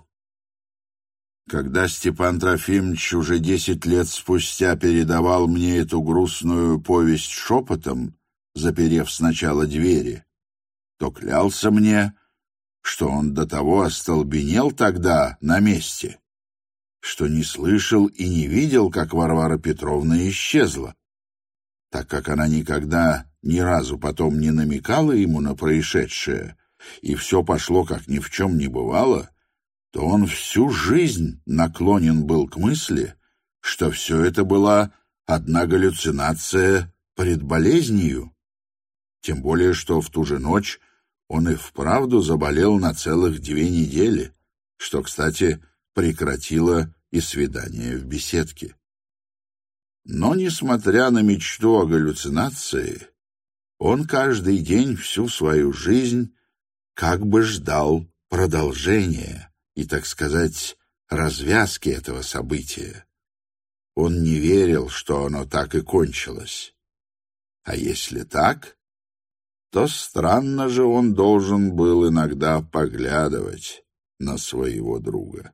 Когда Степан Трофимович уже десять лет спустя передавал мне эту грустную повесть шепотом, заперев сначала двери, то клялся мне, что он до того остолбенел тогда на месте, что не слышал и не видел, как Варвара Петровна исчезла. Так как она никогда ни разу потом не намекала ему на происшедшее, и все пошло, как ни в чем не бывало, то он всю жизнь наклонен был к мысли, что все это была одна галлюцинация пред болезнью. Тем более, что в ту же ночь он и вправду заболел на целых две недели, что, кстати, прекратило и свидание в беседке. Но, несмотря на мечту о галлюцинации, он каждый день всю свою жизнь как бы ждал продолжения и, так сказать, развязки этого события. Он не верил, что оно так и кончилось. А если так, то странно же он должен был иногда поглядывать на своего друга.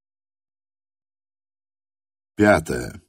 Пятое.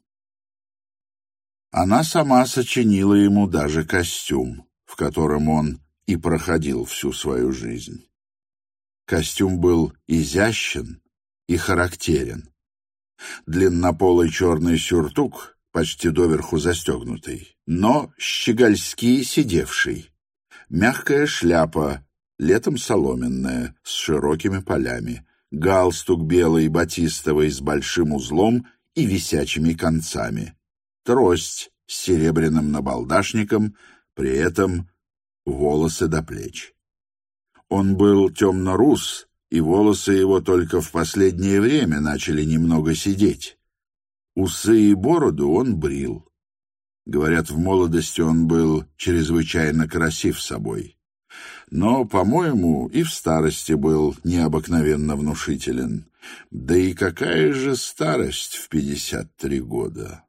Она сама сочинила ему даже костюм, в котором он и проходил всю свою жизнь. Костюм был изящен и характерен. Длиннополый черный сюртук, почти доверху застегнутый, но щегольски сидевший. Мягкая шляпа, летом соломенная, с широкими полями. Галстук белый батистовый с большим узлом и висячими концами. Трость с серебряным набалдашником, при этом волосы до плеч. Он был темно-рус, и волосы его только в последнее время начали немного сидеть. Усы и бороду он брил. Говорят, в молодости он был чрезвычайно красив собой. Но, по-моему, и в старости был необыкновенно внушителен. Да и какая же старость в пятьдесят три года?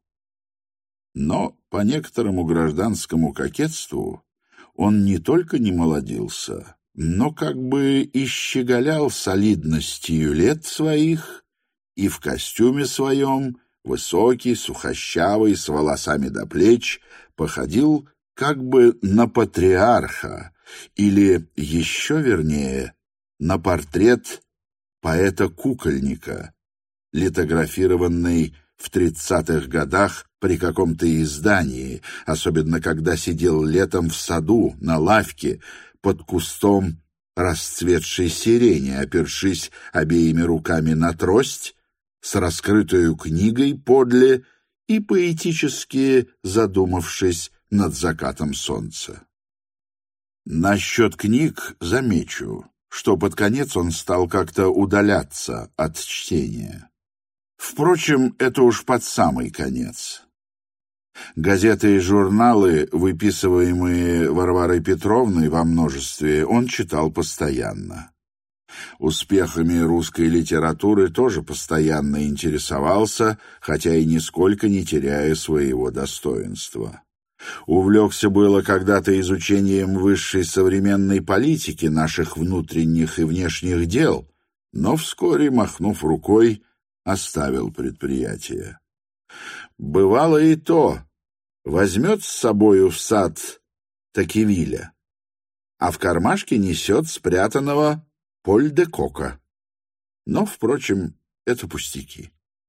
Но по некоторому гражданскому кокетству он не только не молодился, но как бы и щеголял солидностью лет своих, и в костюме своем, высокий, сухощавый, с волосами до плеч, походил как бы на патриарха, или, еще вернее, на портрет поэта-кукольника, литографированный в тридцатых годах при каком-то издании, особенно когда сидел летом в саду на лавке под кустом расцветшей сирени, опершись обеими руками на трость, с раскрытою книгой подле и поэтически задумавшись над закатом солнца. Насчет книг замечу, что под конец он стал как-то удаляться от чтения. Впрочем, это уж под самый конец. Газеты и журналы, выписываемые Варварой Петровной во множестве, он читал постоянно. Успехами русской литературы тоже постоянно интересовался, хотя и нисколько не теряя своего достоинства. Увлекся было когда-то изучением высшей современной политики наших внутренних и внешних дел, но вскоре, махнув рукой, оставил предприятие. Бывало и то, возьмет с собою в сад Токкевиля, а в кармашке несет спрятанного Поль де Кока. Но, впрочем, это пустяки.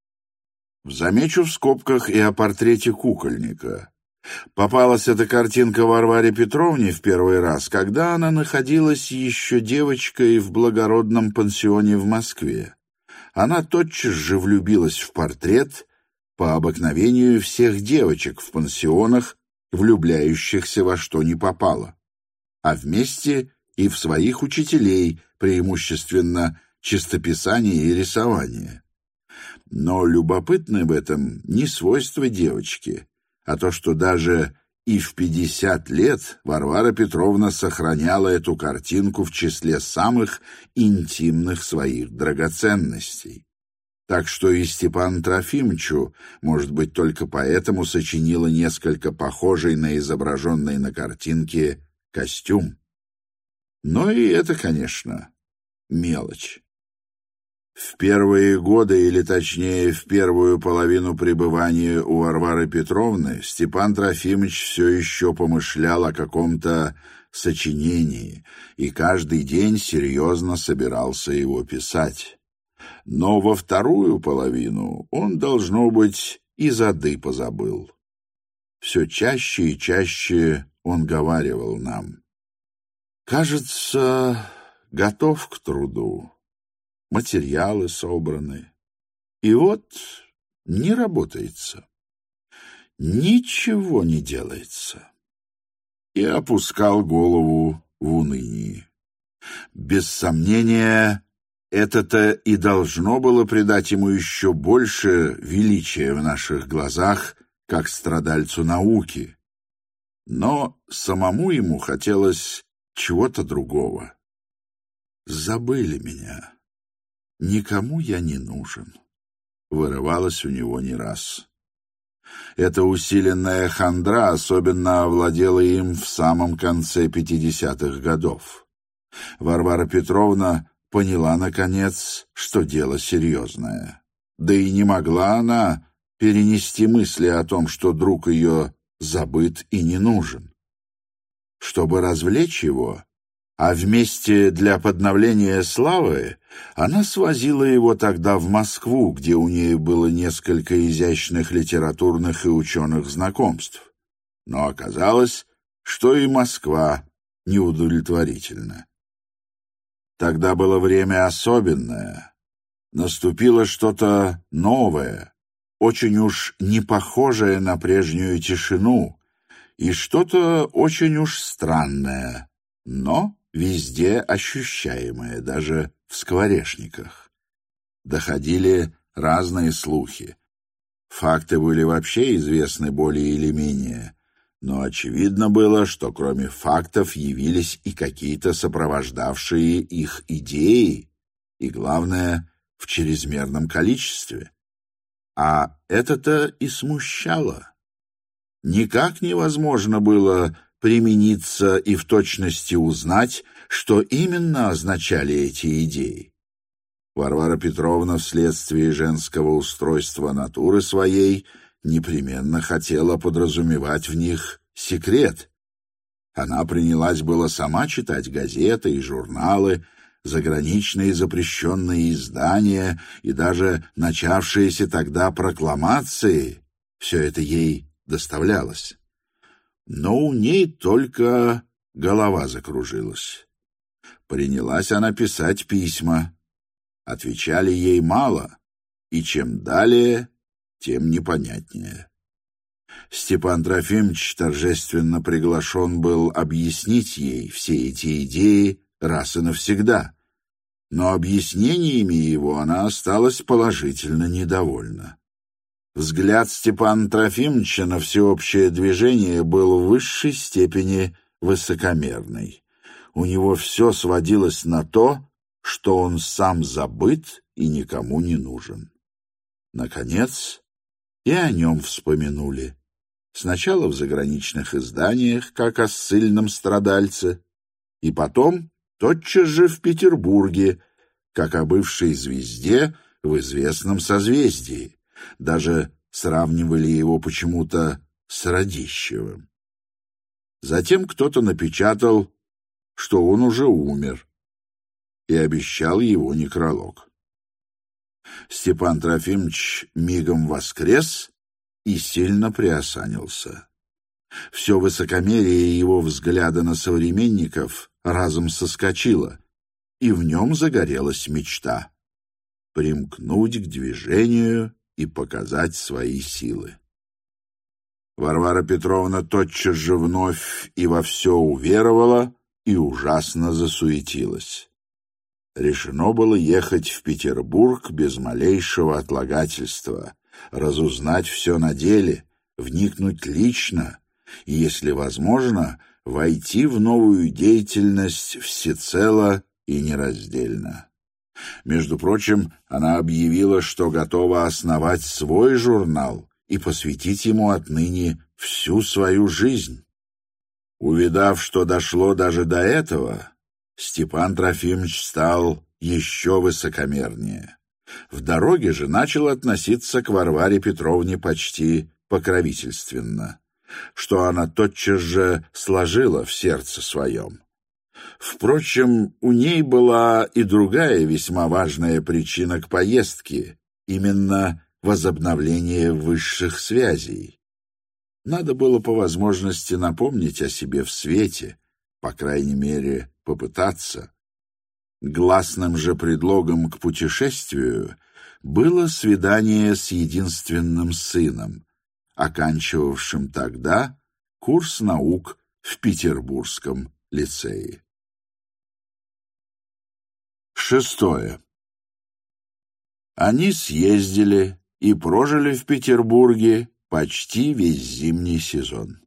Замечу в скобках и о портрете кукольника. Попалась эта картинка Варваре Петровне в первый раз, когда она находилась еще девочкой в благородном пансионе в Москве. Она тотчас же влюбилась в портрет, по обыкновению всех девочек в пансионах, влюбляющихся во что ни попало, а вместе и в своих учителей, преимущественно чистописания и рисования. Но любопытно в этом не свойство девочки, а то, что даже и в пятьдесят лет Варвара Петровна сохраняла эту картинку в числе самых интимных своих драгоценностей. Так что и Степану Трофимовичу, может быть, только поэтому сочинила несколько похожий на изображенный на картинке костюм. Но и это, конечно, мелочь. В первые годы, или точнее в первую половину пребывания у Варвары Петровны, Степан Трофимович все еще помышлял о каком-то сочинении и каждый день серьезно собирался его писать. Но во вторую половину он, должно быть, и зады позабыл. Все чаще и чаще он говаривал нам: «Кажется, готов к труду, материалы собраны, и вот не работается, ничего не делается». И опускал голову в унынии. Без сомнения, это-то и должно было придать ему еще больше величия в наших глазах, как страдальцу науки. Но самому ему хотелось чего-то другого. «Забыли меня. Никому я не нужен», — вырывалось у него не раз. Эта усиленная хандра особенно овладела им в самом конце пятидесятых годов. Варвара Петровна поняла, наконец, что дело серьезное. Да и не могла она перенести мысли о том, что друг ее забыт и не нужен. Чтобы развлечь его, а вместе для подновления славы, она свозила его тогда в Москву, где у нее было несколько изящных литературных и ученых знакомств. Но оказалось, что и Москва неудовлетворительна. Тогда было время особенное. Наступило что-то новое, очень уж не похожее на прежнюю тишину, и что-то очень уж странное, но везде ощущаемое, даже в скворечниках. Доходили разные слухи. Факты были вообще известны более или менее, но очевидно было, что кроме фактов явились и какие-то сопровождавшие их идеи, и, главное, в чрезмерном количестве. А это-то и смущало. Никак невозможно было примениться и в точности узнать, что именно означали эти идеи. Варвара Петровна вследствие женского устройства натуры своей непременно хотела подразумевать в них секрет. Она принялась было сама читать газеты и журналы, заграничные запрещенные издания и даже начавшиеся тогда прокламации. Все это ей доставлялось. Но у ней только голова закружилась. Принялась она писать письма. Отвечали ей мало, и чем далее, тем непонятнее. Степан Трофимович торжественно приглашен был объяснить ей все эти идеи раз и навсегда, но объяснениями его она осталась положительно недовольна. Взгляд Степана Трофимовича на всеобщее движение был в высшей степени высокомерный. У него все сводилось на то, что он сам забыт и никому не нужен. Наконец, и о нем вспомянули. Сначала в заграничных изданиях, как о ссыльном страдальце, и потом тотчас же в Петербурге, как о бывшей звезде в известном созвездии. Даже сравнивали его почему-то с Радищевым. Затем кто-то напечатал, что он уже умер, и обещал его некролог. Степан Трофимович мигом воскрес и сильно приосанился. Все высокомерие его взгляда на современников разом соскочило, и в нем загорелась мечта — примкнуть к движению и показать свои силы. Варвара Петровна тотчас же вновь и во все уверовала и ужасно засуетилась. Решено было ехать в Петербург без малейшего отлагательства, разузнать все на деле, вникнуть лично и, если возможно, войти в новую деятельность всецело и нераздельно. Между прочим, она объявила, что готова основать свой журнал и посвятить ему отныне всю свою жизнь. Увидав, что дошло даже до этого, Степан Трофимович стал еще высокомернее. В дороге же начал относиться к Варваре Петровне почти покровительственно, что она тотчас же сложила в сердце своем. Впрочем, у ней была и другая весьма важная причина к поездке, именно возобновление высших связей. Надо было по возможности напомнить о себе в свете, по крайней мере, попытаться. Гласным же предлогом к путешествию было свидание с единственным сыном, оканчивавшим тогда курс наук в Петербургском лицее. Шестое. Они съездили и прожили в Петербурге почти весь зимний сезон.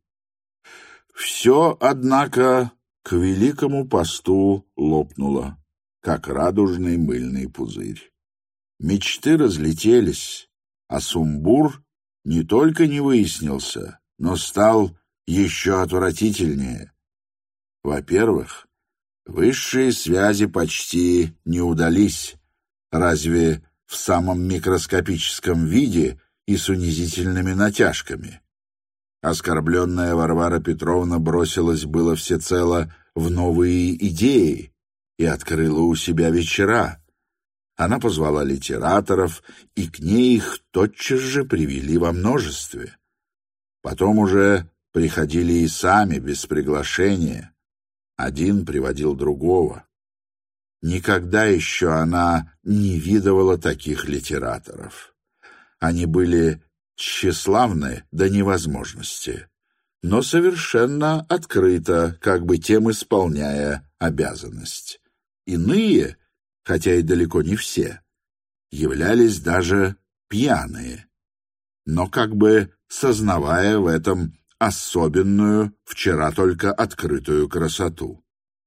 Все, однако, к Великому посту лопнуло, как радужный мыльный пузырь. Мечты разлетелись, а сумбур не только не выяснился, но стал еще отвратительнее. Во-первых, высшие связи почти не удались, разве в самом микроскопическом виде и с унизительными натяжками. Оскорбленная Варвара Петровна бросилась было всецело в новые идеи и открыла у себя вечера. Она позвала литераторов, и к ней их тотчас же привели во множестве. Потом уже приходили и сами, без приглашения. Один приводил другого. Никогда еще она не видывала таких литераторов. Они были тщеславны до невозможности, но совершенно открыто, как бы тем исполняя обязанность. Иные, хотя и далеко не все, являлись даже пьяные, но как бы сознавая в этом особенную, вчера только открытую красоту.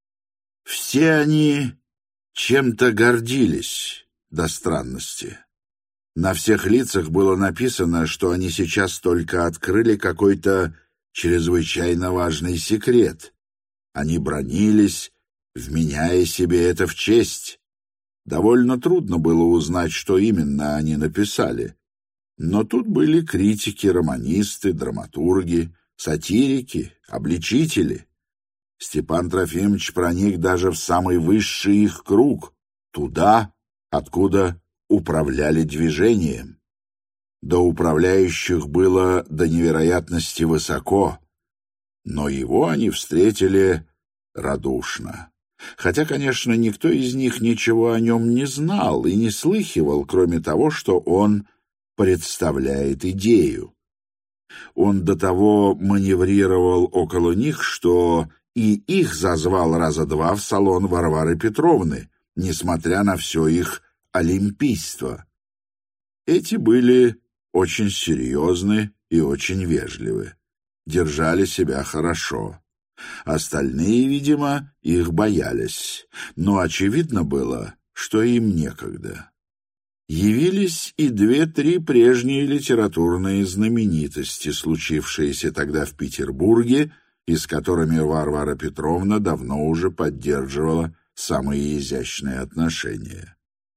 Все они чем-то гордились до странности. На всех лицах было написано, что они сейчас только открыли какой-то чрезвычайно важный секрет. Они бранились, вменяя себе это в честь. Довольно трудно было узнать, что именно они написали. Но тут были критики, романисты, драматурги, сатирики, обличители. Степан Трофимович проник даже в самый высший их круг, туда, откуда управляли движением. До управляющих было до невероятности высоко, но его они встретили радушно. Хотя, конечно, никто из них ничего о нем не знал и не слыхивал, кроме того, что он представляет идею. Он до того маневрировал около них, что и их зазвал раза два в салон Варвары Петровны, несмотря на все их олимпийство. Эти были очень серьезны и очень вежливы, держали себя хорошо. Остальные, видимо, их боялись, но очевидно было, что им некогда. Явились и две-три прежние литературные знаменитости, случившиеся тогда в Петербурге, и с которыми Варвара Петровна давно уже поддерживала самые изящные отношения.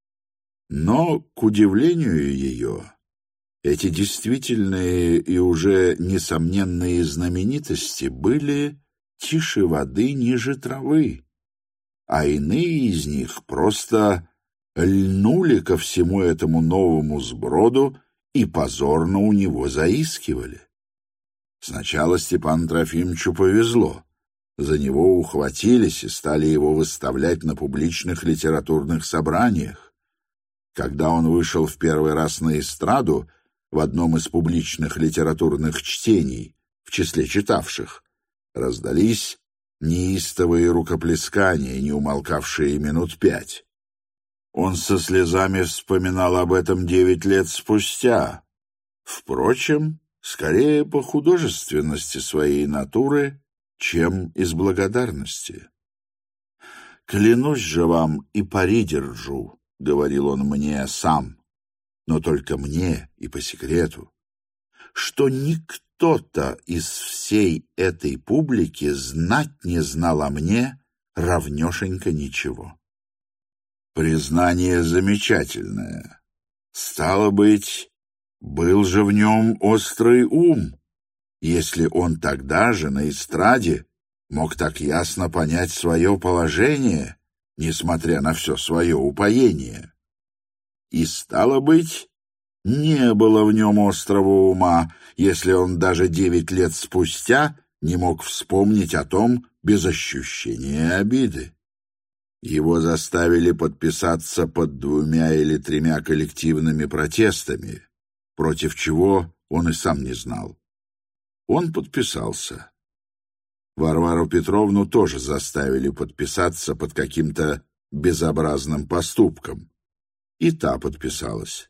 Но, к удивлению ее, эти действительные и уже несомненные знаменитости были тише воды ниже травы, а иные из них просто льнули ко всему этому новому сброду и позорно у него заискивали. Сначала Степану Трофимовичу повезло. За него ухватились и стали его выставлять на публичных литературных собраниях. Когда он вышел в первый раз на эстраду в одном из публичных литературных чтений, в числе читавших, раздались неистовые рукоплескания, не умолкавшие минут пять. Он со слезами вспоминал об этом девять лет спустя. Впрочем, скорее по художественности своей натуры, чем из благодарности. «Клянусь же вам и пари держу», — говорил он мне сам, но только мне и по секрету, что никто-то из всей этой публики знать не знал о мне равнешенько ничего. Признание замечательное. Стало быть, был же в нем острый ум, если он тогда же на эстраде мог так ясно понять свое положение, несмотря на все свое упоение. И, стало быть, не было в нем острого ума, если он даже девять лет спустя не мог вспомнить о том без ощущения обиды. Его заставили подписаться под двумя или тремя коллективными протестами, против чего он и сам не знал. Он подписался. Варвару Петровну тоже заставили подписаться под каким-то безобразным поступком, и та подписалась.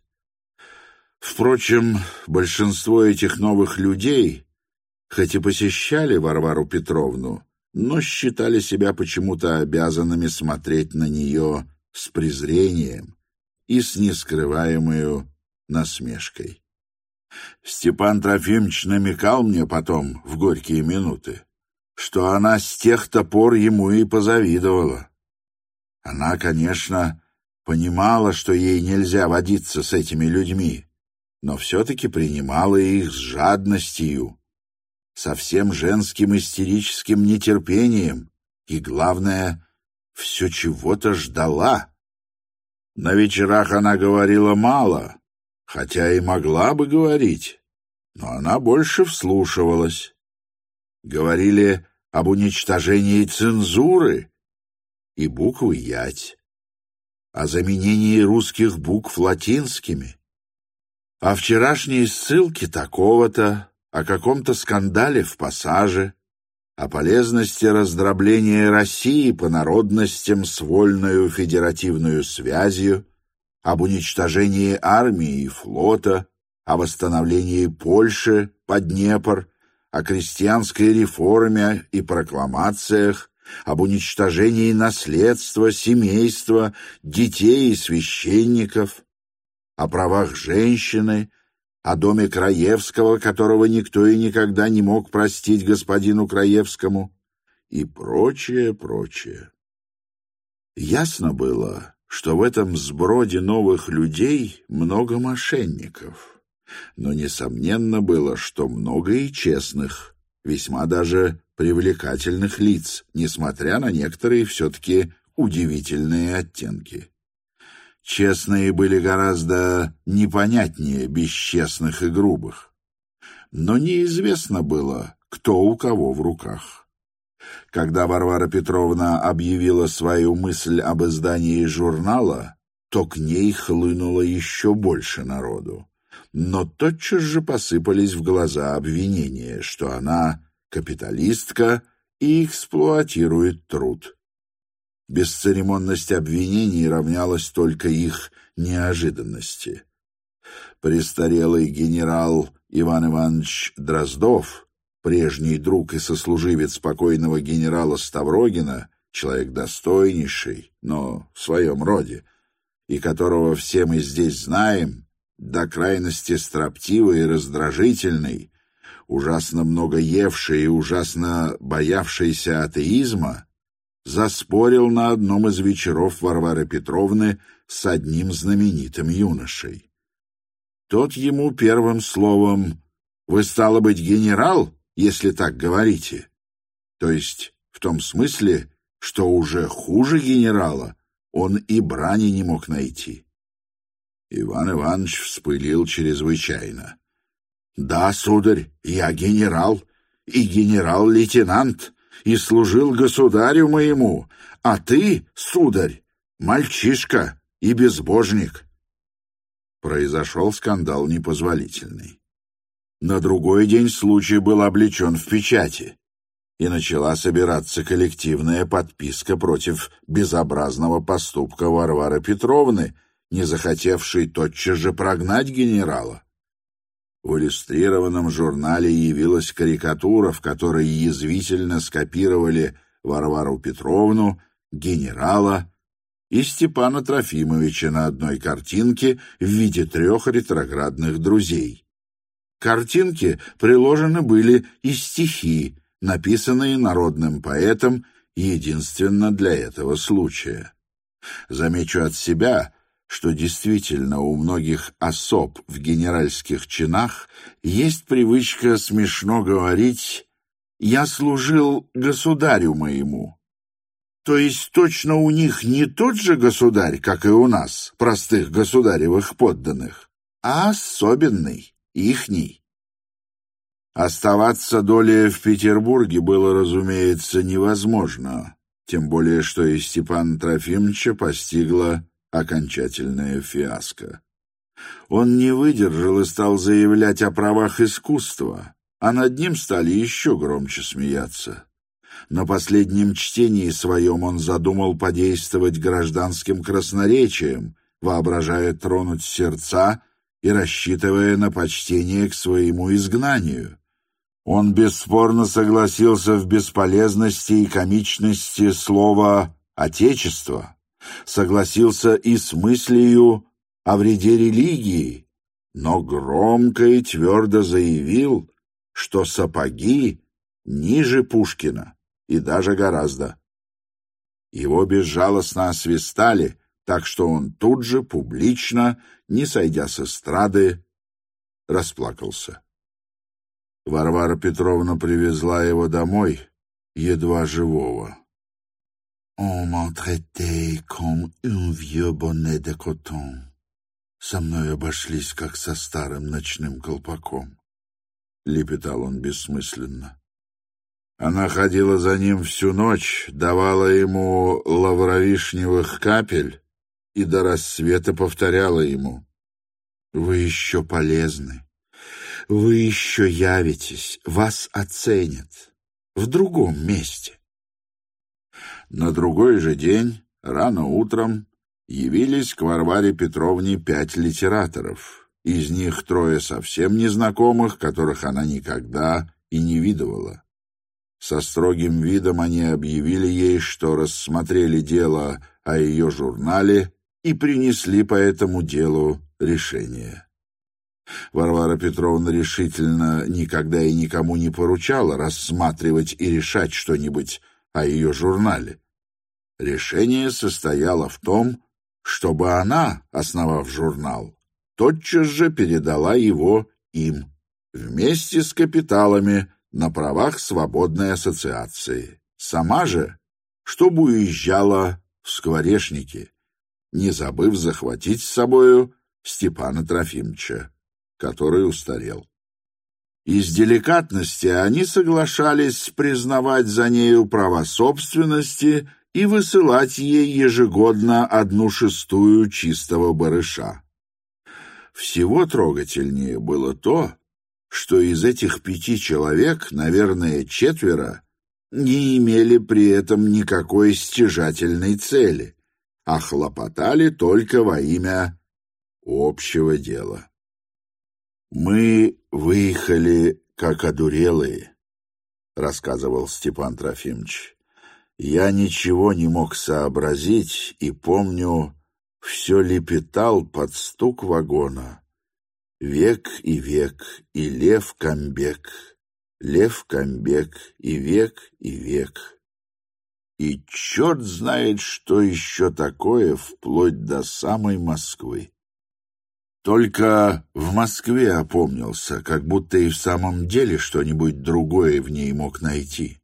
Впрочем, большинство этих новых людей, хоть и посещали Варвару Петровну, но считали себя почему-то обязанными смотреть на нее с презрением и с нескрываемой насмешкой. Степан Трофимович намекал мне потом, в горькие минуты, что она с тех-то пор ему и позавидовала. Она, конечно, понимала, что ей нельзя водиться с этими людьми, но все-таки принимала их с жадностью, со всем женским истерическим нетерпением и, главное, все чего-то ждала. На вечерах она говорила мало, хотя и могла бы говорить, но она больше вслушивалась. Говорили об уничтожении цензуры и буквы «ять», о заменении русских букв латинскими, о вчерашней ссылке такого-то, о каком-то скандале в «Пассаже», о полезности раздробления России по народностям с вольною федеративную связью, об уничтожении армии и флота, о восстановлении Польши под Днепр, о крестьянской реформе и прокламациях, об уничтожении наследства, семейства, детей и священников, о правах женщины, о доме Краевского, которого никто и никогда не мог простить господину Краевскому, и прочее, прочее. Ясно было, что в этом сброде новых людей много мошенников, но несомненно было, что много и честных, весьма даже привлекательных лиц, несмотря на некоторые все-таки удивительные оттенки. Честные были гораздо непонятнее бесчестных и грубых. Но неизвестно было, кто у кого в руках. Когда Варвара Петровна объявила свою мысль об издании журнала, то к ней хлынуло еще больше народу. Но тотчас же посыпались в глаза обвинения, что она капиталистка и эксплуатирует труд. Бесцеремонность обвинений равнялась только их неожиданности. Престарелый генерал Иван Иванович Дроздов, прежний друг и сослуживец покойного генерала Ставрогина, человек достойнейший, но в своем роде, и которого все мы здесь знаем, до крайности строптивый и раздражительный, ужасно много евший и ужасно боявшийся атеизма, заспорил на одном из вечеров Варвары Петровны с одним знаменитым юношей. Тот ему первым словом: «Вы, стало быть, генерал, если так говорите?» То есть в том смысле, что уже хуже генерала он и брани не мог найти. Иван Иванович вспылил чрезвычайно. «Да, сударь, я генерал и генерал-лейтенант, и служил государю моему, а ты, сударь, мальчишка и безбожник». Произошел скандал непозволительный. На другой день случай был облечен в печати, и начала собираться коллективная подписка против безобразного поступка Варвары Петровны, не захотевшей тотчас же прогнать генерала. В иллюстрированном журнале явилась карикатура, в которой язвительно скопировали Варвару Петровну, генерала и Степана Трофимовича на одной картинке в виде трех ретроградных друзей. К картинке приложены были и стихи, написанные народным поэтом единственно для этого случая. Замечу от себя, что действительно у многих особ в генеральских чинах есть привычка смешно говорить Я служил государю моему. То есть точно у них не тот же государь, как и у нас, простых государевых подданных, а особенный, ихний. Оставаться долее в Петербурге было, разумеется, невозможно, тем более что и Степана Трофимовича постигла окончательная фиаско. Он не выдержал и стал заявлять о правах искусства, а над ним стали еще громче смеяться. На последнем чтении своем он задумал подействовать гражданским красноречием, воображая тронуть сердца и рассчитывая на почтение к своему изгнанию. Он бесспорно согласился в бесполезности и комичности слова «отечество», согласился и с мыслью о вреде религии, но громко и твердо заявил, что сапоги ниже Пушкина и даже гораздо. Его безжалостно освистали, так что он тут же, публично, не сойдя с эстрады, расплакался. Варвара Петровна привезла его домой, едва живого. «On m'a traité comme un vieux bonnet de coton». «Со мной обошлись, как со старым ночным колпаком», — лепетал он бессмысленно. Она ходила за ним всю ночь, давала ему лавровишневых капель и до рассвета повторяла ему: «Вы еще полезны, вы еще явитесь, вас оценят в другом месте». На другой же день, рано утром, явились к Варваре Петровне пять литераторов, из них трое совсем незнакомых, которых она никогда и не видывала. Со строгим видом они объявили ей, что рассмотрели дело о ее журнале и принесли по этому делу решение. Варвара Петровна решительно никогда и никому не поручала рассматривать и решать что-нибудь о ее журнале. Решение состояло в том, чтобы она, основав журнал, тотчас же передала его им, вместе с капиталами, на правах свободной ассоциации. Сама же, чтобы уезжала в Скворечники, не забыв захватить с собою Степана Трофимовича, который устарел. Из деликатности они соглашались признавать за нею права собственности и высылать ей ежегодно одну шестую чистого барыша. Всего трогательнее было то, что из этих пяти человек, наверное, четверо не имели при этом никакой стяжательной цели, а хлопотали только во имя общего дела. «Мы выехали, как одурелые», — рассказывал Степан Трофимович. «Я ничего не мог сообразить и, помню, все лепетал под стук вагона. Век и век, и лев комбек, лев комбек, и век, и век. И черт знает, что еще такое, вплоть до самой Москвы. Только в Москве опомнился, как будто и в самом деле что-нибудь другое в ней мог найти.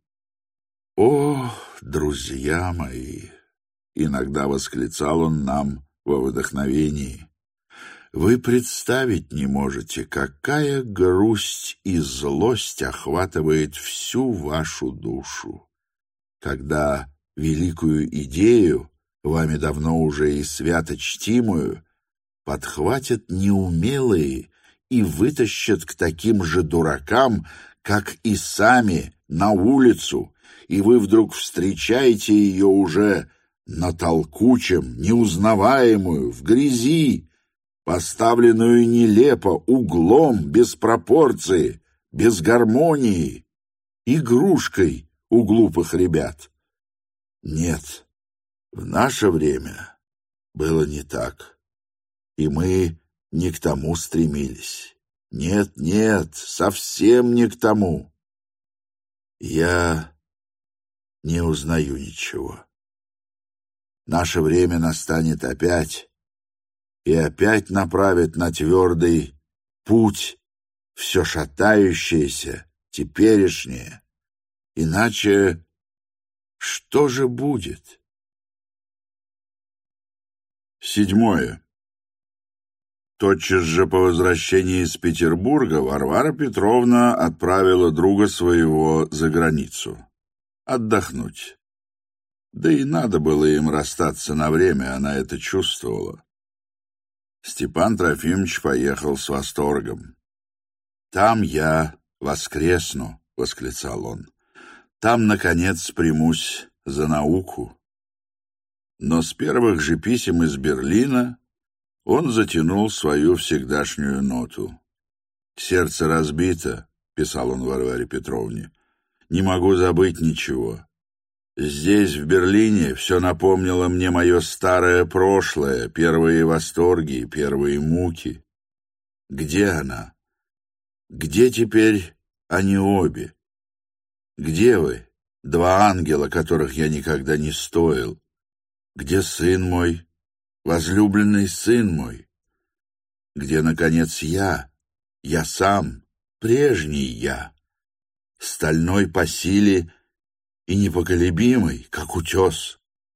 О, друзья мои!» — иногда восклицал он нам во вдохновении. «Вы представить не можете, какая грусть и злость охватывает всю вашу душу, когда великую идею, вами давно уже и свято чтимую, подхватят неумелые и вытащат к таким же дуракам, как и сами, на улицу, и вы вдруг встречаете ее уже на толкучем, неузнаваемую, в грязи, поставленную нелепо, углом, без пропорции, без гармонии, игрушкой у глупых ребят. Нет, в наше время было не так, и мы не к тому стремились. Нет, нет, совсем не к тому. Я не узнаю ничего. Наше время настанет опять, и опять направит на твердый путь все шатающееся, теперешнее, Иначе что же будет? Седьмое. Тотчас же по возвращении из Петербурга Варвара Петровна отправила друга своего за границу. Отдохнуть. Да и надо было им расстаться на время, она это чувствовала. Степан Трофимович поехал с восторгом. «Там я воскресну», — восклицал он. «Там, наконец, примусь за науку». Но с первых же писем из Берлина он затянул свою всегдашнюю ноту. «Сердце разбито», — писал он Варваре Петровне, — «не могу забыть ничего. Здесь, в Берлине, все напомнило мне мое старое прошлое, первые восторги, первые муки. Где она? Где теперь они обе? Где вы, два ангела, которых я никогда не стоил? Где сын мой, возлюбленный сын мой? Где, наконец, я, я сам, прежний я, стальной по силе и непоколебимый, как утес?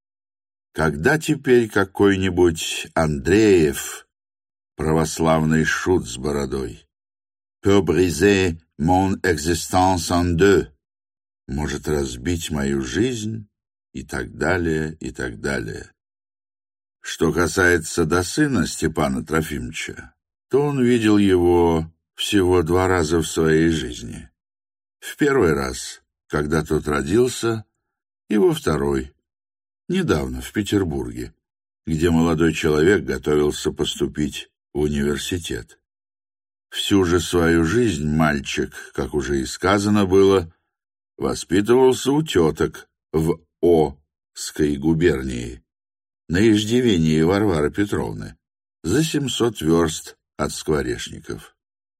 Когда теперь какой-нибудь Андреев, православный шут с бородой, peut briser mon existence en deux, может разбить мою жизнь, и так далее, и так далее. Что касается до сына Степана Трофимовича, то он видел его всего два раза в своей жизни. В первый раз, когда тот родился, и во второй, недавно в Петербурге, где молодой человек готовился поступить в университет. Всю же свою жизнь мальчик, как уже и сказано было, воспитывался у теток в О-ской губернии, на иждивении Варвары Петровны, за семьсот верст от Скворечников.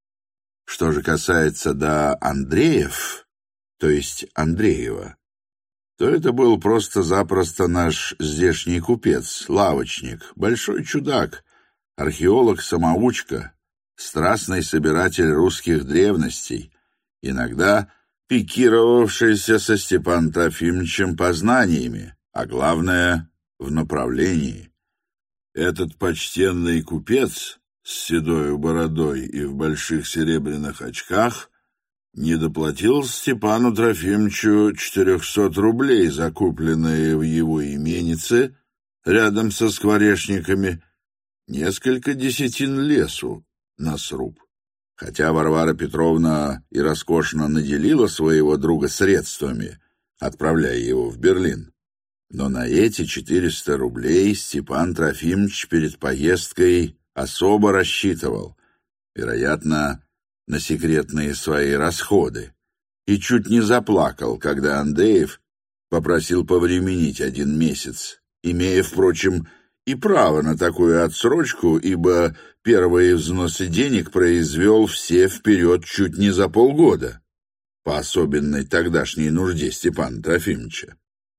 Что же касается до Андреев, то есть Андреева, то это был просто-запросто наш здешний купец, лавочник, большой чудак, археолог-самоучка, страстный собиратель русских древностей, иногда пикировавшийся со Степаном Трофимовичем познаниями, а главное — в направлении. Этот почтенный купец с седою бородой и в больших серебряных очках не доплатил Степану Трофимовичу четырехсот рублей, закупленные в его именице рядом со Скворечниками, несколько десятин лесу на сруб. Хотя Варвара Петровна и роскошно наделила своего друга средствами, отправляя его в Берлин, но на эти четыреста рублей Степан Трофимович перед поездкой особо рассчитывал, вероятно, на секретные свои расходы, и чуть не заплакал, когда Андреев попросил повременить один месяц, имея, впрочем, и право на такую отсрочку, ибо первые взносы денег произвел все вперед чуть не за полгода, по особенной тогдашней нужде Степана Трофимовича.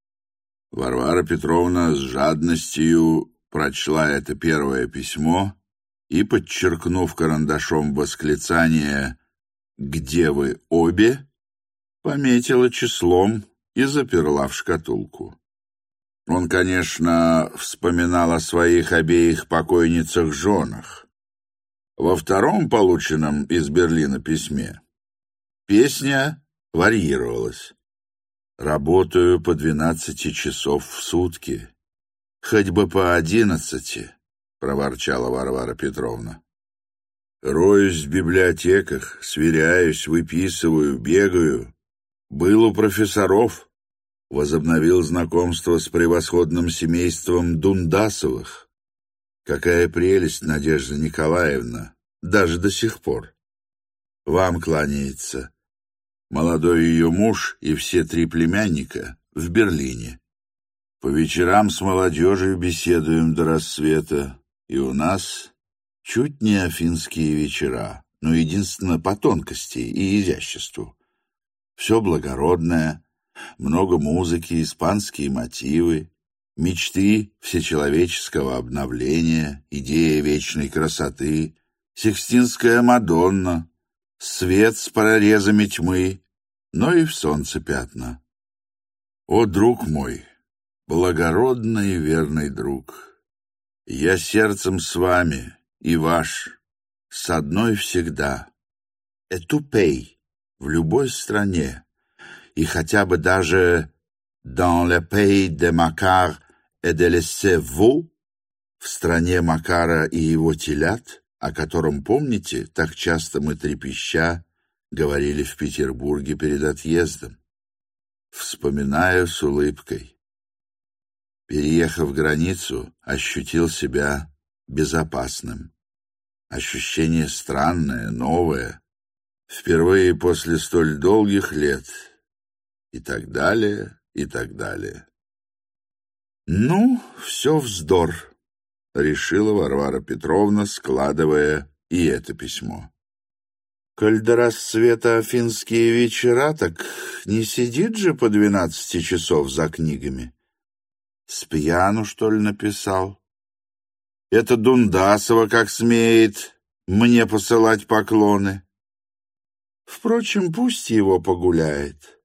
Варвара Петровна с жадностью прочла это первое письмо и, подчеркнув карандашом восклицание «Где вы обе?», пометила числом и заперла в шкатулку. Он, конечно, вспоминал о своих обеих покойницах-женах. Во втором, полученном из Берлина письме, песня варьировалась. «Работаю по двенадцати часов в сутки, хоть бы по одиннадцати», — проворчала Варвара Петровна. «Роюсь в библиотеках, сверяюсь, выписываю, бегаю. Был у профессоров, возобновил знакомство с превосходным семейством Дундасовых. Какая прелесть, Надежда Николаевна, даже до сих пор. Вам кланяется. Молодой ее муж и все три племянника в Берлине. По вечерам с молодежью беседуем до рассвета, и у нас чуть не афинские вечера, но единственно по тонкости и изяществу. Все благородное, много музыки, испанские мотивы, мечты всечеловеческого обновления, идея вечной красоты, Сикстинская Мадонна, свет с прорезами тьмы, но и в солнце пятна. О, друг мой, благородный и верный друг, я сердцем с вами и ваш, с одной всегда. Этупей в любой стране, и хотя бы даже dans le pays de Макар et de Лесеву, в стране Макара и его телят, о котором, помните, так часто мы трепеща говорили в Петербурге перед отъездом. Вспоминаю с улыбкой. Переехав границу, ощутил себя безопасным. Ощущение странное, новое, впервые после столь долгих лет, и так далее, и так далее. «Ну, все вздор», — решила Варвара Петровна, складывая и это письмо. «Коль до рассвета афинские вечера, так не сидит же по двенадцати часов за книгами. С пьяну, что ли, написал? Это Дундасова как смеет мне посылать поклоны. Впрочем, пусть его погуляет».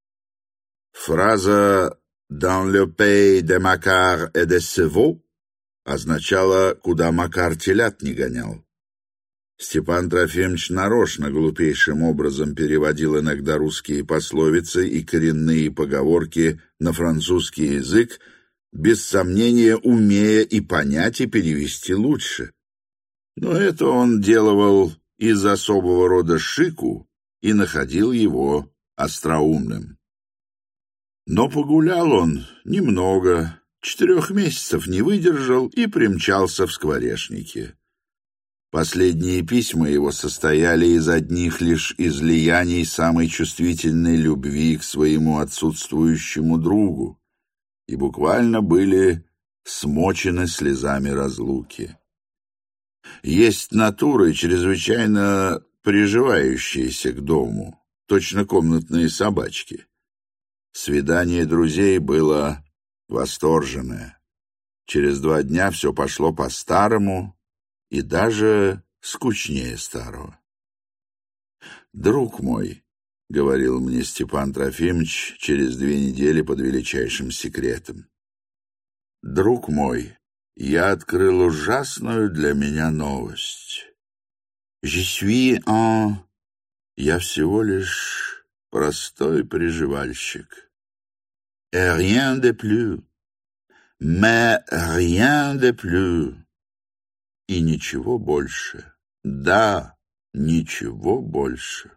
Фраза «Dans le pays de Макар et de Севу» означала «куда Макар телят не гонял». Степан Трофимович нарочно глупейшим образом переводил иногда русские пословицы и коренные поговорки на французский язык, без сомнения умея и понять, и перевести лучше. Но это он делал из особого рода шику и находил его остроумным. Но погулял он немного, четырех месяцев не выдержал и примчался в Скворечники. Последние письма его состояли из одних лишь излияний самой чувствительной любви к своему отсутствующему другу и буквально были смочены слезами разлуки. Есть натуры, чрезвычайно приживающиеся к дому, точно комнатные собачки. Свидание друзей было восторженное. Через два дня все пошло по-старому и даже скучнее старого. «Друг мой», — говорил мне Степан Трофимович через две недели под величайшим секретом, «друг мой, я открыл ужасную для меня новость. Je suis un... Я всего лишь простой приживальщик. Et rien de plus. Mais rien de plus. И ничего больше. Да, ничего больше».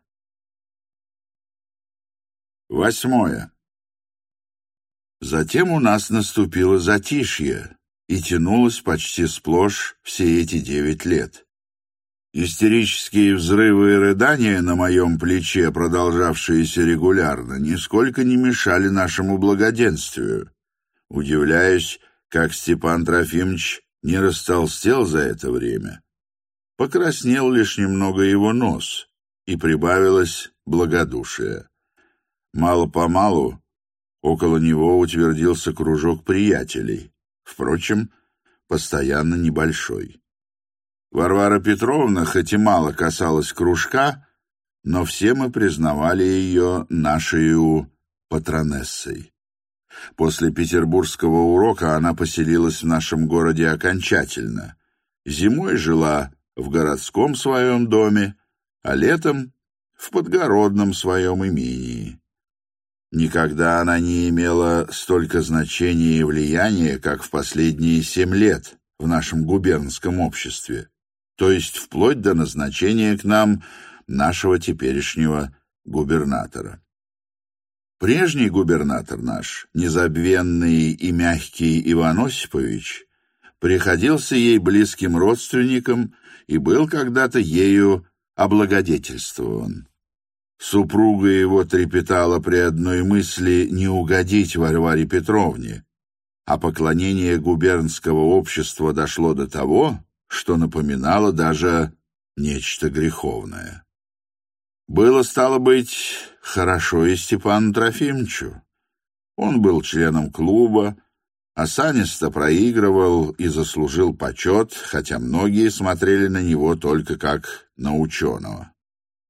Восьмое. Затем у нас наступило затишье, и тянулось почти сплошь все эти девять лет. Истерические взрывы и рыдания на моем плече, продолжавшиеся регулярно, нисколько не мешали нашему благоденствию. Удивляюсь, как Степан Трофимович не растолстел за это время. Покраснел лишь немного его нос, и прибавилось благодушие. Мало-помалу около него утвердился кружок приятелей, впрочем, постоянно небольшой. Варвара Петровна, хоть и мало касалась кружка, но все мы признавали ее нашею патронессой. После петербургского урока она поселилась в нашем городе окончательно. Зимой жила в городском своем доме, а летом — в подгородном своем имении. Никогда она не имела столько значения и влияния, как в последние семь лет в нашем губернском обществе, то есть вплоть до назначения к нам нашего теперешнего губернатора. Прежний губернатор наш, незабвенный и мягкий Иван Осипович, приходился ей близким родственником и был когда-то ею облагодетельствован. Супруга его трепетала при одной мысли не угодить Варваре Петровне, а поклонение губернского общества дошло до того, что напоминало даже нечто греховное. Было, стало быть, хорошо и Степану Трофимовичу. Он был членом клуба, осанисто проигрывал и заслужил почет, хотя многие смотрели на него только как на ученого.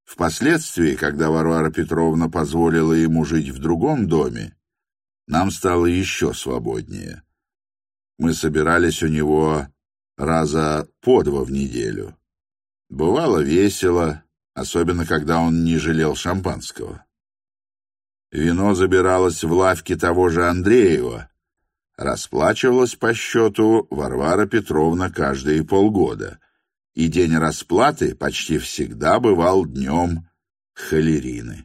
Впоследствии, когда Варвара Петровна позволила ему жить в другом доме, нам стало еще свободнее. Мы собирались у него раза по два в неделю. Бывало весело, особенно когда он не жалел шампанского. Вино забиралось в лавке того же Андреева. Расплачивалась по счету Варвара Петровна каждые полгода, и день расплаты почти всегда бывал днем холерины.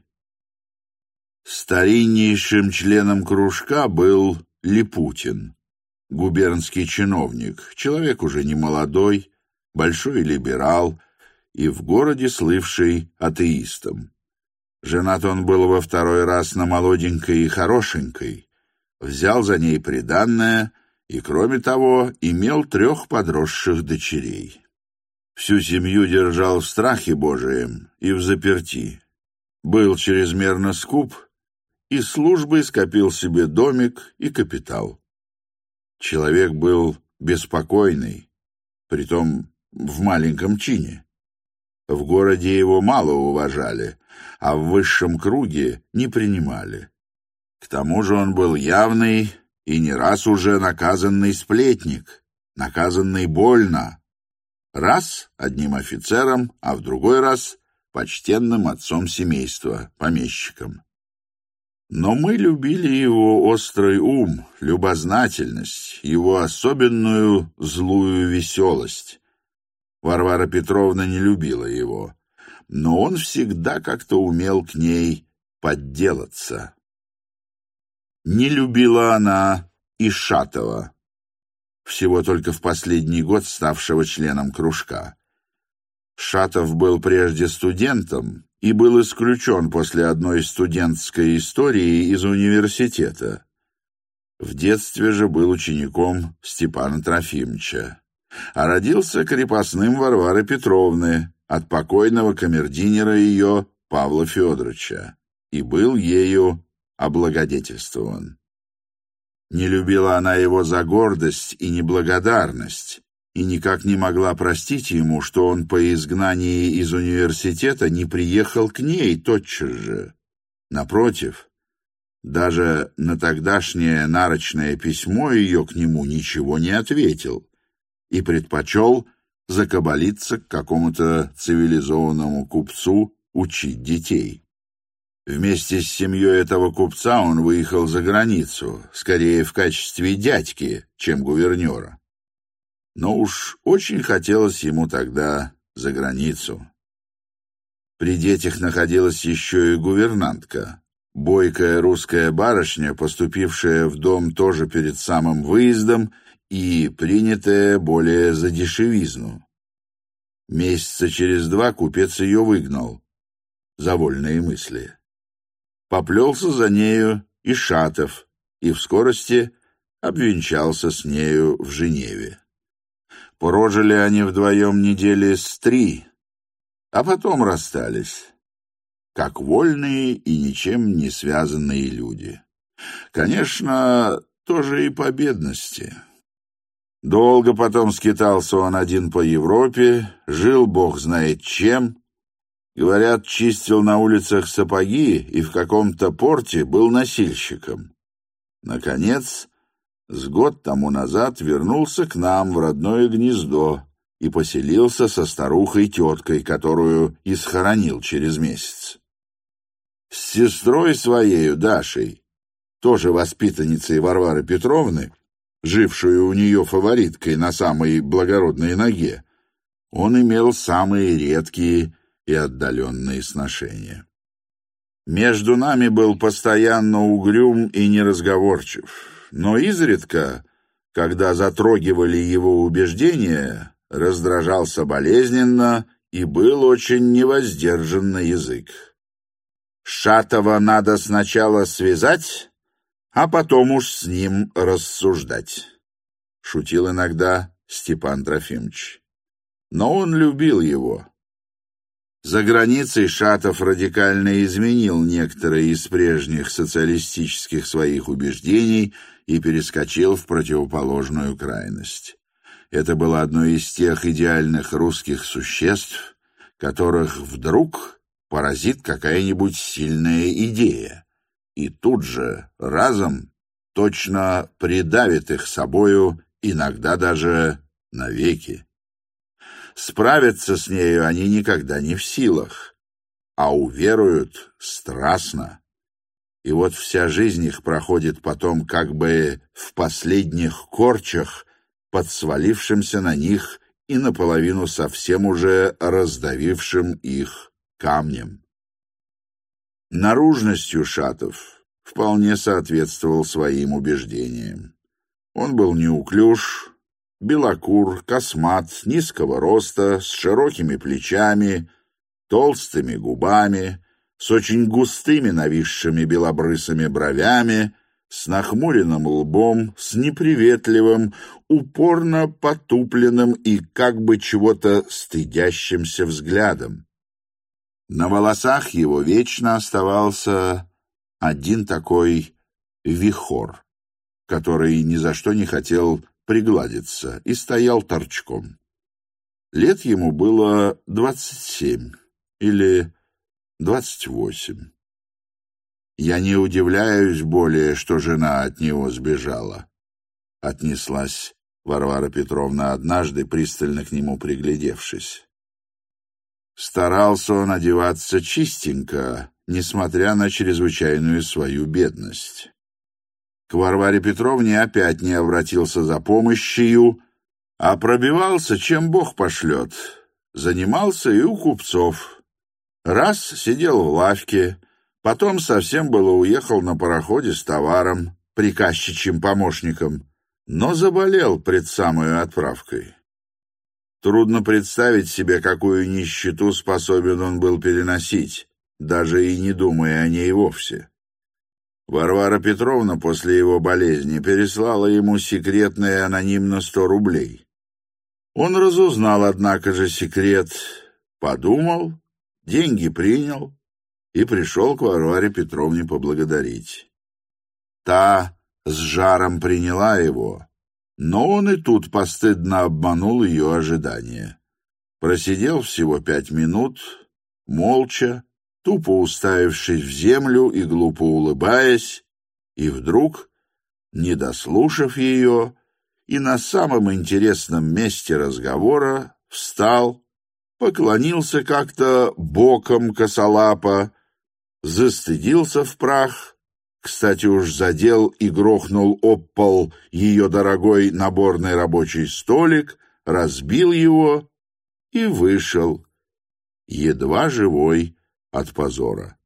Стариннейшим членом кружка был Липутин, губернский чиновник, человек уже не молодой, большой либерал и в городе слывший атеистом. Женат он был во второй раз на молоденькой и хорошенькой, взял за ней приданное и, кроме того, имел трех подросших дочерей. Всю семью держал в страхе Божием и в заперти. Был чрезмерно скуп и службой скопил себе домик и капитал. Человек был беспокойный, притом в маленьком чине. В городе его мало уважали, а в высшем круге не принимали. К тому же он был явный и не раз уже наказанный сплетник, наказанный больно. Раз одним офицером, а в другой раз почтенным отцом семейства, помещиком. Но мы любили его острый ум, любознательность, его особенную злую веселость. Варвара Петровна не любила его, но он всегда как-то умел к ней подделаться. Не любила она и Шатова, всего только в последний год ставшего членом кружка. Шатов был прежде студентом и был исключен после одной студентской истории из университета. В детстве же был учеником Степана Трофимовича, а родился крепостным Варвары Петровны от покойного камердинера ее Павла Федоровича и был ею облагодетельствован. Не любила она его за гордость и неблагодарность, и никак не могла простить ему, что он по изгнании из университета не приехал к ней тотчас же. Напротив, даже на тогдашнее нарочное письмо ее к нему ничего не ответил и предпочел закабалиться к какому-то цивилизованному купцу учить детей. Вместе с семьей этого купца он выехал за границу, скорее в качестве дядьки, чем гувернера. Но уж очень хотелось ему тогда за границу. При детях находилась еще и гувернантка, бойкая русская барышня, поступившая в дом тоже перед самым выездом и принятая более за дешевизну. Месяца через два купец ее выгнал за вольные мысли. Поплелся за нею и Шатов, и в скорости обвенчался с нею в Женеве. Прожили они вдвоем недели с три, а потом расстались, как вольные и ничем не связанные люди. Конечно, тоже и по бедности. Долго потом скитался он один по Европе, жил бог знает чем. Говорят, чистил на улицах сапоги и в каком-то порте был носильщиком. Наконец, с год тому назад вернулся к нам в родное гнездо и поселился со старухой-теткой, которую и схоронил через месяц. С сестрой своею, Дашей, тоже воспитанницей Варвары Петровны, жившую у нее фавориткой на самой благородной ноге, он имел самые редкие и отдаленные сношения. Между нами был постоянно угрюм и неразговорчив, но изредка, когда затрогивали его убеждения, раздражался болезненно и был очень невоздержан на язык. Шатова надо сначала связать, а потом уж с ним рассуждать, шутил иногда Степан Трофимович. Но он любил его. За границей Шатов радикально изменил некоторые из прежних социалистических своих убеждений и перескочил в противоположную крайность. Это было одно из тех идеальных русских существ, которых вдруг поразит какая-нибудь сильная идея, и тут же разом точно придавит их собою, иногда даже навеки. Справиться с нею они никогда не в силах, а уверуют страстно. И вот вся жизнь их проходит потом как бы в последних корчах под свалившимся на них и наполовину совсем уже раздавившим их камнем. Наружностью Шатов вполне соответствовал своим убеждениям. Он был неуклюж, белокур, космат, низкого роста, с широкими плечами, толстыми губами, с очень густыми нависшими белобрысыми бровями, с нахмуренным лбом, с неприветливым, упорно потупленным и как бы чего-то стыдящимся взглядом. На волосах его вечно оставался один такой вихор, который ни за что не хотел пригладиться и стоял торчком. Лет ему было двадцать семь или двадцать восемь. Я не удивляюсь более, что жена от него сбежала. Отнеслась Варвара Петровна однажды, пристально к нему приглядевшись. Старался он одеваться чистенько, несмотря на чрезвычайную свою бедность. К Варваре Петровне опять не обратился за помощью, а пробивался, чем Бог пошлет. Занимался и у купцов. Раз сидел в лавке, потом совсем было уехал на пароходе с товаром, приказчичьим помощником, но заболел пред самой отправкой. Трудно представить себе, какую нищету способен он был переносить, даже и не думая о ней вовсе. Варвара Петровна после его болезни переслала ему секретное анонимно сто рублей. Он разузнал, однако же, секрет, подумал, деньги принял и пришел к Варваре Петровне поблагодарить. Та с жаром приняла его, но он и тут постыдно обманул ее ожидания. Просидел всего пять минут, молча, тупо уставившись в землю и глупо улыбаясь, и вдруг, не дослушав ее, и на самом интересном месте разговора встал, поклонился как-то боком косолапо, застыдился в прах, кстати уж задел и грохнул об пол ее дорогой наборный рабочий столик, разбил его и вышел, едва живой от позора.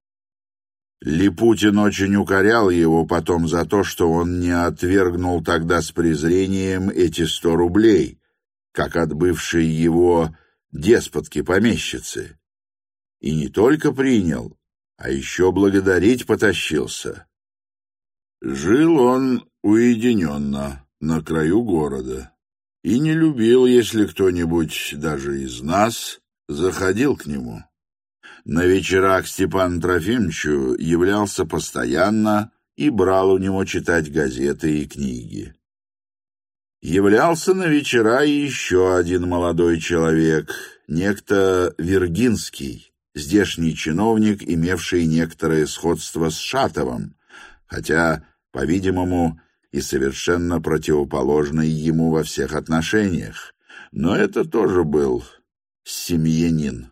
Липутин очень укорял его потом за то, что он не отвергнул тогда с презрением эти сто рублей, как от бывшей его деспотки-помещицы. И не только принял, а еще благодарить потащился. Жил он уединенно, на краю города, и не любил, если кто-нибудь, даже из нас, заходил к нему. На вечера к Степану Трофимовичу являлся постоянно и брал у него читать газеты и книги. Являлся на вечера и еще один молодой человек, некто Вергинский, здешний чиновник, имевший некоторое сходство с Шатовым, хотя, по-видимому, и совершенно противоположный ему во всех отношениях, но это тоже был семьянин.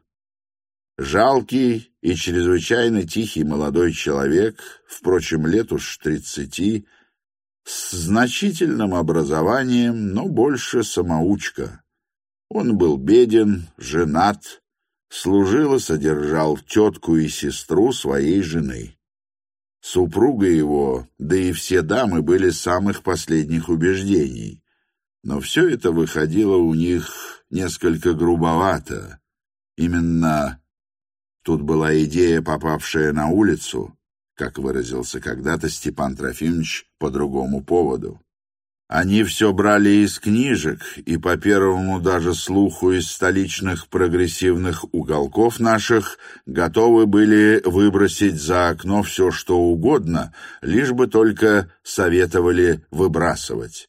Жалкий и чрезвычайно тихий молодой человек, впрочем, лет уж тридцати, с значительным образованием, но больше самоучка. Он был беден, женат, служил и содержал тетку и сестру своей жены. Супруга его, да и все дамы были самых последних убеждений, но все это выходило у них несколько грубовато. Именно тут была идея, попавшая на улицу, как выразился когда-то Степан Трофимович по другому поводу. Они все брали из книжек, и по первому даже слуху из столичных прогрессивных уголков наших готовы были выбросить за окно все, что угодно, лишь бы только советовали выбрасывать.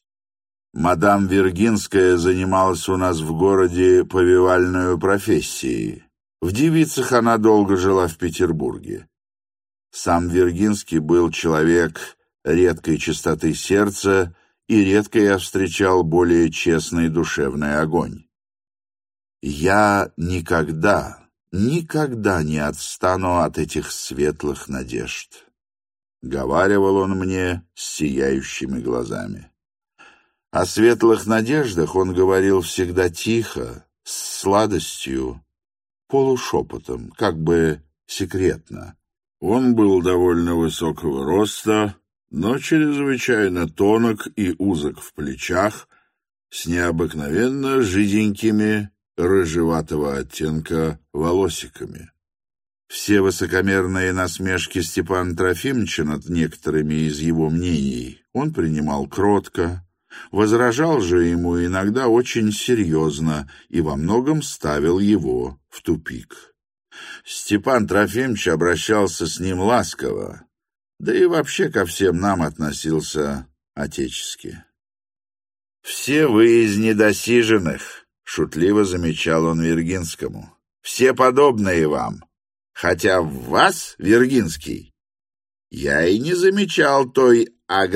Мадам Вергинская занималась у нас в городе повивальной профессией. В девицах она долго жила в Петербурге. Сам Виргинский был человек редкой чистоты сердца, и редко я встречал более честный душевный огонь. «Я никогда, никогда не отстану от этих светлых надежд», — говаривал он мне с сияющими глазами. О светлых надеждах он говорил всегда тихо, с сладостью, полушепотом, как бы секретно. Он был довольно высокого роста, но чрезвычайно тонок и узок в плечах, с необыкновенно жиденькими, рыжеватого оттенка волосиками. Все высокомерные насмешки Степана Трофимовича над некоторыми из его мнений он принимал кротко, возражал же ему иногда очень серьезно и во многом ставил его в тупик. Степан Трофимович обращался с ним ласково, да и вообще ко всем нам относился отечески. «Все вы из недосиженных», — шутливо замечал он Виргинскому, — «все подобные вам, хотя в вас, Виргинский, я и не замечал той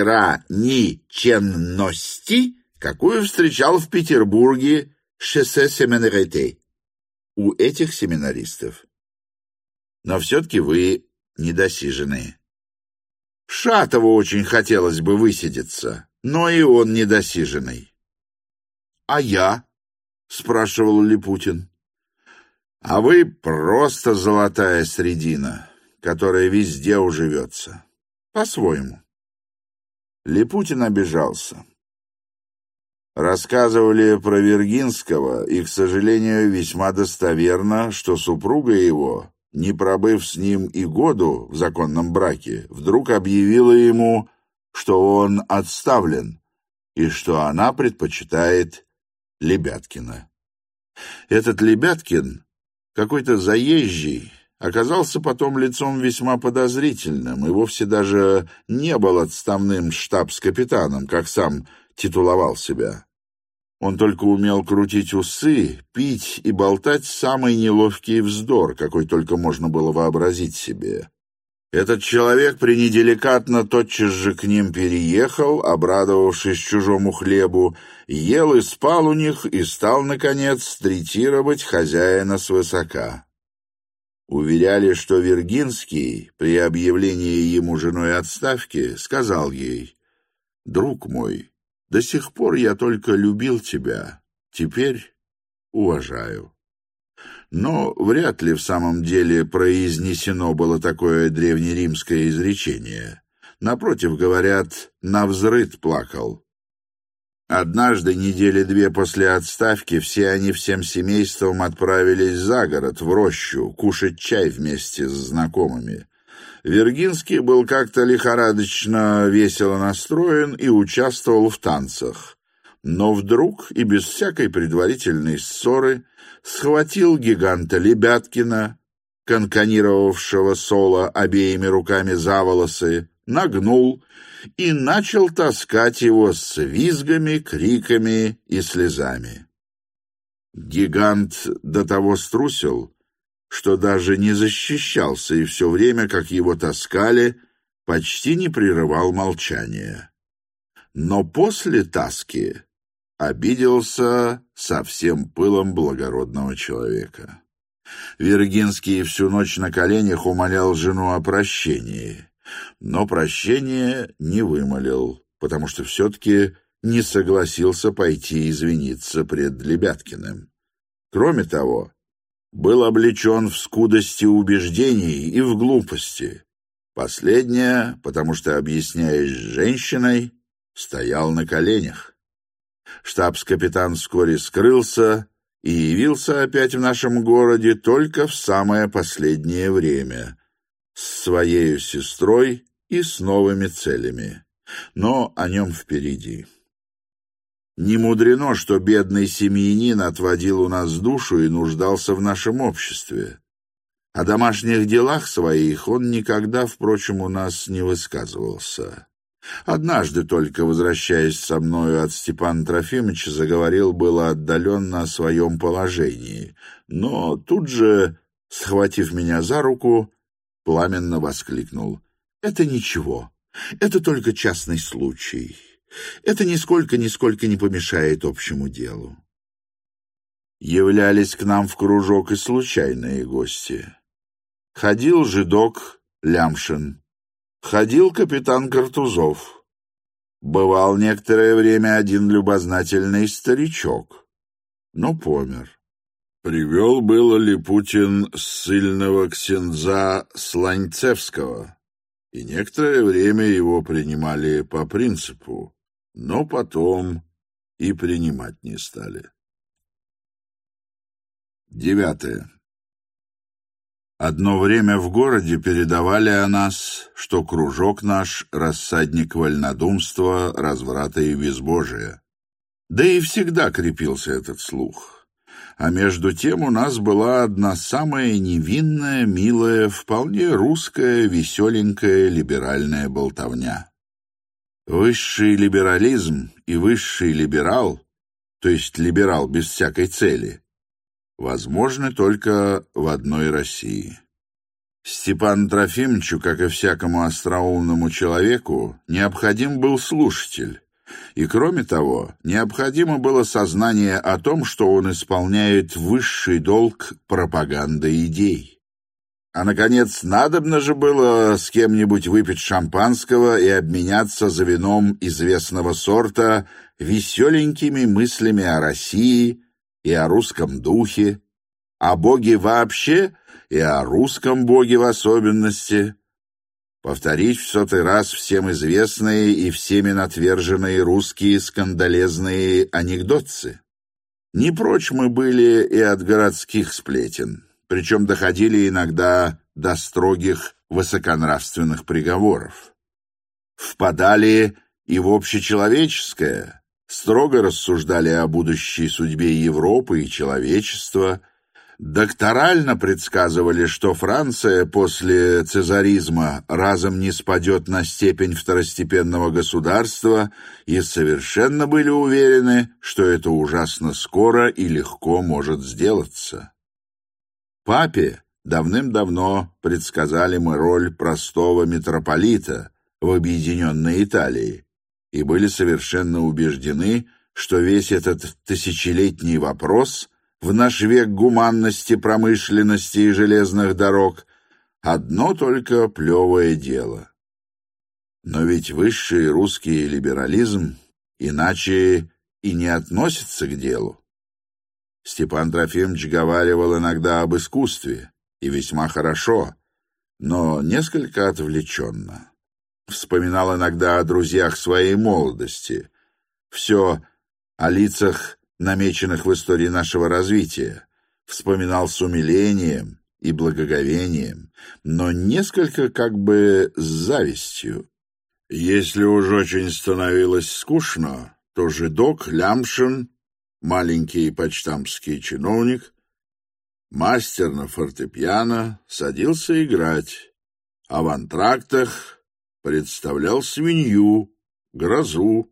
ограниченности, какую встречал в Петербурге шоссе Семинарите у этих семинаристов. Но все-таки вы недосиженные. Шатову очень хотелось бы высидеться, но и он недосиженный». «А я?» — спрашивал Липутин. «А вы просто золотая средина, которая везде уживется. По-своему». Липутин обижался. Рассказывали про Виргинского, и, к сожалению, весьма достоверно, что супруга его, не пробыв с ним и году в законном браке, вдруг объявила ему, что он отставлен и что она предпочитает Лебяткина. Этот Лебяткин, какой-то заезжий, оказался потом лицом весьма подозрительным и вовсе даже не был отставным штабс-капитаном, как сам титуловал себя. Он только умел крутить усы, пить и болтать самый неловкий вздор, какой только можно было вообразить себе. Этот человек пренеделикатно тотчас же к ним переехал, обрадовавшись чужому хлебу, ел и спал у них и стал, наконец, третировать хозяина свысока. Уверяли, что Виргинский при объявлении ему женой отставки сказал ей: «Друг мой, до сих пор я только любил тебя, теперь уважаю». Но вряд ли в самом деле произнесено было такое древнеримское изречение. Напротив, говорят, навзрыд плакал. Однажды, недели две после отставки, все они всем семейством отправились за город, в рощу, кушать чай вместе с знакомыми. Виргинский был как-то лихорадочно весело настроен и участвовал в танцах. Но вдруг и без всякой предварительной ссоры схватил гиганта Лебяткина, канканировавшего соло обеими руками за волосы, нагнул и начал таскать его с визгами, криками и слезами. Гигант до того струсил, что даже не защищался и все время, как его таскали, почти не прерывал молчания. Но после таски обиделся со всем пылом благородного человека. Виргинский всю ночь на коленях умолял жену о прощении, но прощения не вымолил, потому что все-таки не согласился пойти извиниться пред Лебяткиным. Кроме того, был облечен в скудости убеждений и в глупости. Последнее, потому что, объясняясь с женщиной, стоял на коленях. Штабс-капитан вскоре скрылся и явился опять в нашем городе только в самое последнее время, с своей сестрой и с новыми целями, но о нем впереди. Не мудрено, что бедный семьянин отводил у нас душу и нуждался в нашем обществе. О домашних делах своих он никогда, впрочем, у нас не высказывался. Однажды только, возвращаясь со мною от Степана Трофимовича, заговорил было отдаленно о своем положении, но тут же схватив меня за руку, пламенно воскликнул: «Это ничего, это только частный случай. Это нисколько-нисколько не помешает общему делу». Являлись к нам в кружок и случайные гости. Ходил жидок Лямшин, ходил капитан Картузов, бывал некоторое время один любознательный старичок, но помер. Привел было Липутин ссыльного ксенза Сланцевского, и некоторое время его принимали по принципу, но потом и принимать не стали. Девятое. Одно время в городе передавали о нас, что кружок наш — рассадник вольнодумства, разврата и безбожия. Да и всегда крепился этот слух. А между тем у нас была одна самая невинная, милая, вполне русская, веселенькая либеральная болтовня. Высший либерализм и высший либерал, то есть либерал без всякой цели, возможны только в одной России. Степану Трофимовичу, как и всякому остроумному человеку, необходим был слушатель, и, кроме того, необходимо было сознание о том, что он исполняет высший долг пропаганды идей. А, наконец, надобно же было с кем-нибудь выпить шампанского и обменяться за вином известного сорта веселенькими мыслями о России и о русском духе, о Боге вообще и о русском Боге в особенности, повторить в сотый раз всем известные и всеми натверженные русские скандалезные анекдотцы. Не прочь мы были и от городских сплетен, причем доходили иногда до строгих высоконравственных приговоров. Впадали и в общечеловеческое, строго рассуждали о будущей судьбе Европы и человечества, докторально предсказывали, что Франция после цезаризма разом не спадет на степень второстепенного государства, и совершенно были уверены, что это ужасно скоро и легко может сделаться. Папе давным-давно предсказали мы роль простого митрополита в объединенной Италии и были совершенно убеждены, что весь этот тысячелетний вопрос в наш век гуманности, промышленности и железных дорог — одно только плевое дело. Но ведь высший русский либерализм иначе и не относится к делу. Степан Трофимович говаривал иногда об искусстве, и весьма хорошо, но несколько отвлеченно. Вспоминал иногда о друзьях своей молодости, все о лицах, намеченных в истории нашего развития, вспоминал с умилением и благоговением, но несколько как бы с завистью. Если уж очень становилось скучно, то жидок Лямшин, маленький почтамтский чиновник, мастер на фортепиано, садился играть, а в антрактах представлял свинью, грозу,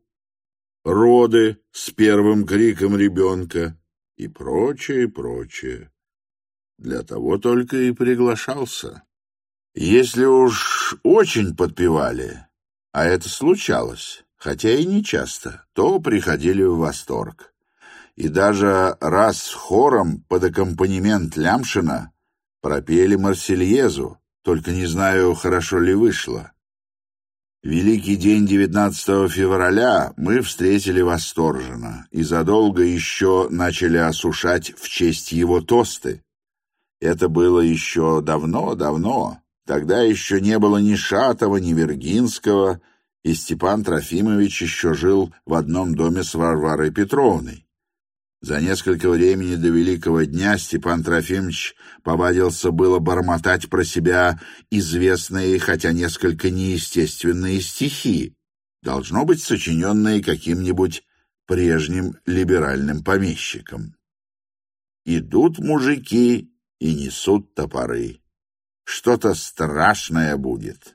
роды с первым криком ребенка и прочее, прочее. Для того только и приглашался. Если уж очень подпевали, а это случалось, хотя и не часто, то приходили в восторг. И даже раз хором под аккомпанемент Лямшина пропели Марсельезу, только не знаю, хорошо ли вышло. Великий день девятнадцатого февраля мы встретили восторженно и задолго еще начали осушать в честь его тосты. Это было еще давно-давно, тогда еще не было ни Шатова, ни Вергинского, и Степан Трофимович еще жил в одном доме с Варварой Петровной. За несколько времени до Великого дня Степан Трофимович повадился было бормотать про себя известные, хотя несколько неестественные стихи, должно быть, сочиненные каким-нибудь прежним либеральным помещиком. «Идут мужики и несут топоры. Что-то страшное будет».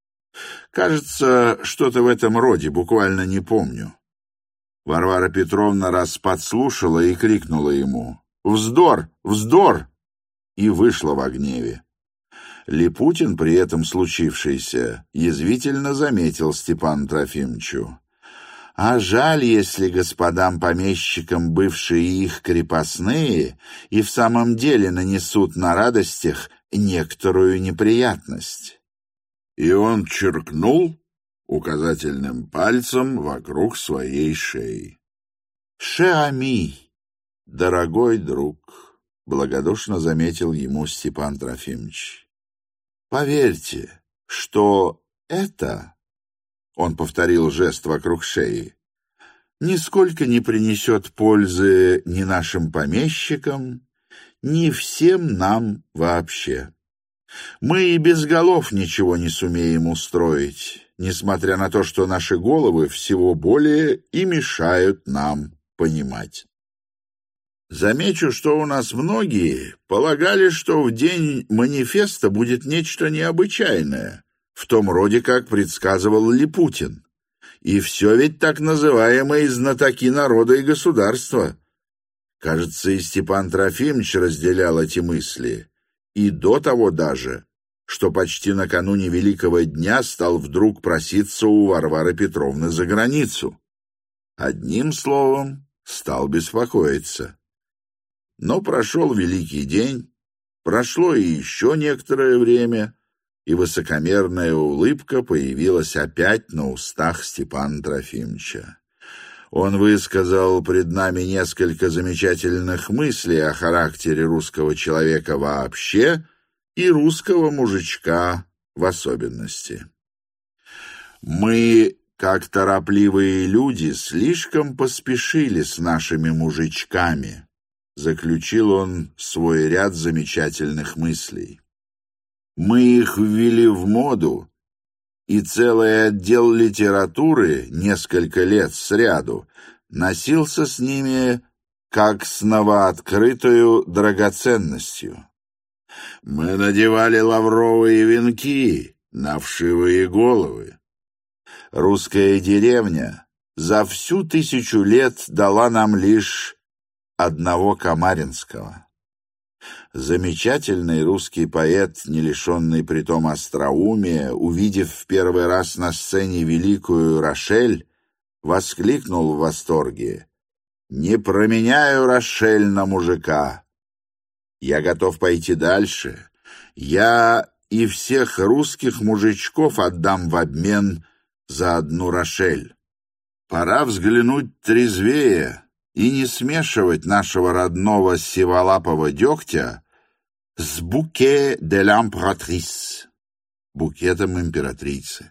Кажется, что-то в этом роде, буквально не помню. Варвара Петровна раз подслушала и крикнула ему: «Вздор! Вздор!» и вышла во гневе. Липутин при этом случившееся язвительно заметил Степану Трофимовичу: «А жаль, если господам помещикам бывшие их крепостные и в самом деле нанесут на радостях некоторую неприятность». И он черкнул указательным пальцем вокруг своей шеи. «Ше-ами, дорогой друг», — благодушно заметил ему Степан Трофимович, — «поверьте, что это...» — он повторил жест вокруг шеи — «нисколько не принесет пользы ни нашим помещикам, ни всем нам вообще. Мы и без голов ничего не сумеем устроить, несмотря на то, что наши головы всего более и мешают нам понимать. Замечу, что у нас многие полагали, что в день манифеста будет нечто необычайное, в том роде, как предсказывал Липутин. И все ведь так называемые знатоки народа и государства. Кажется, и Степан Трофимович разделял эти мысли, и до того даже, что почти накануне Великого дня стал вдруг проситься у Варвары Петровны за границу. Одним словом, стал беспокоиться. Но прошел Великий день, прошло и еще некоторое время, и высокомерная улыбка появилась опять на устах Степана Трофимовича. Он высказал пред нами несколько замечательных мыслей о характере русского человека вообще и русского мужичка в особенности. Мы, как торопливые люди, слишком поспешили с нашими мужичками, заключил он свой ряд замечательных мыслей. Мы их ввели в моду, и целый отдел литературы несколько лет сряду носился с ними как с новооткрытою драгоценностью. Мы надевали лавровые венки на вшивые головы. Русская деревня за всю тысячу лет дала нам лишь одного Камаринского. Замечательный русский поэт, не лишенный притом остроумия, увидев в первый раз на сцене великую Рошель, воскликнул в восторге: «Не променяю Рошель на мужика. Я готов пойти дальше. Я и всех русских мужичков отдам в обмен за одну Рошель. Пора взглянуть трезвее и не смешивать нашего родного сиволапого дегтя с буке де l'Impératrice, букетом императрицы».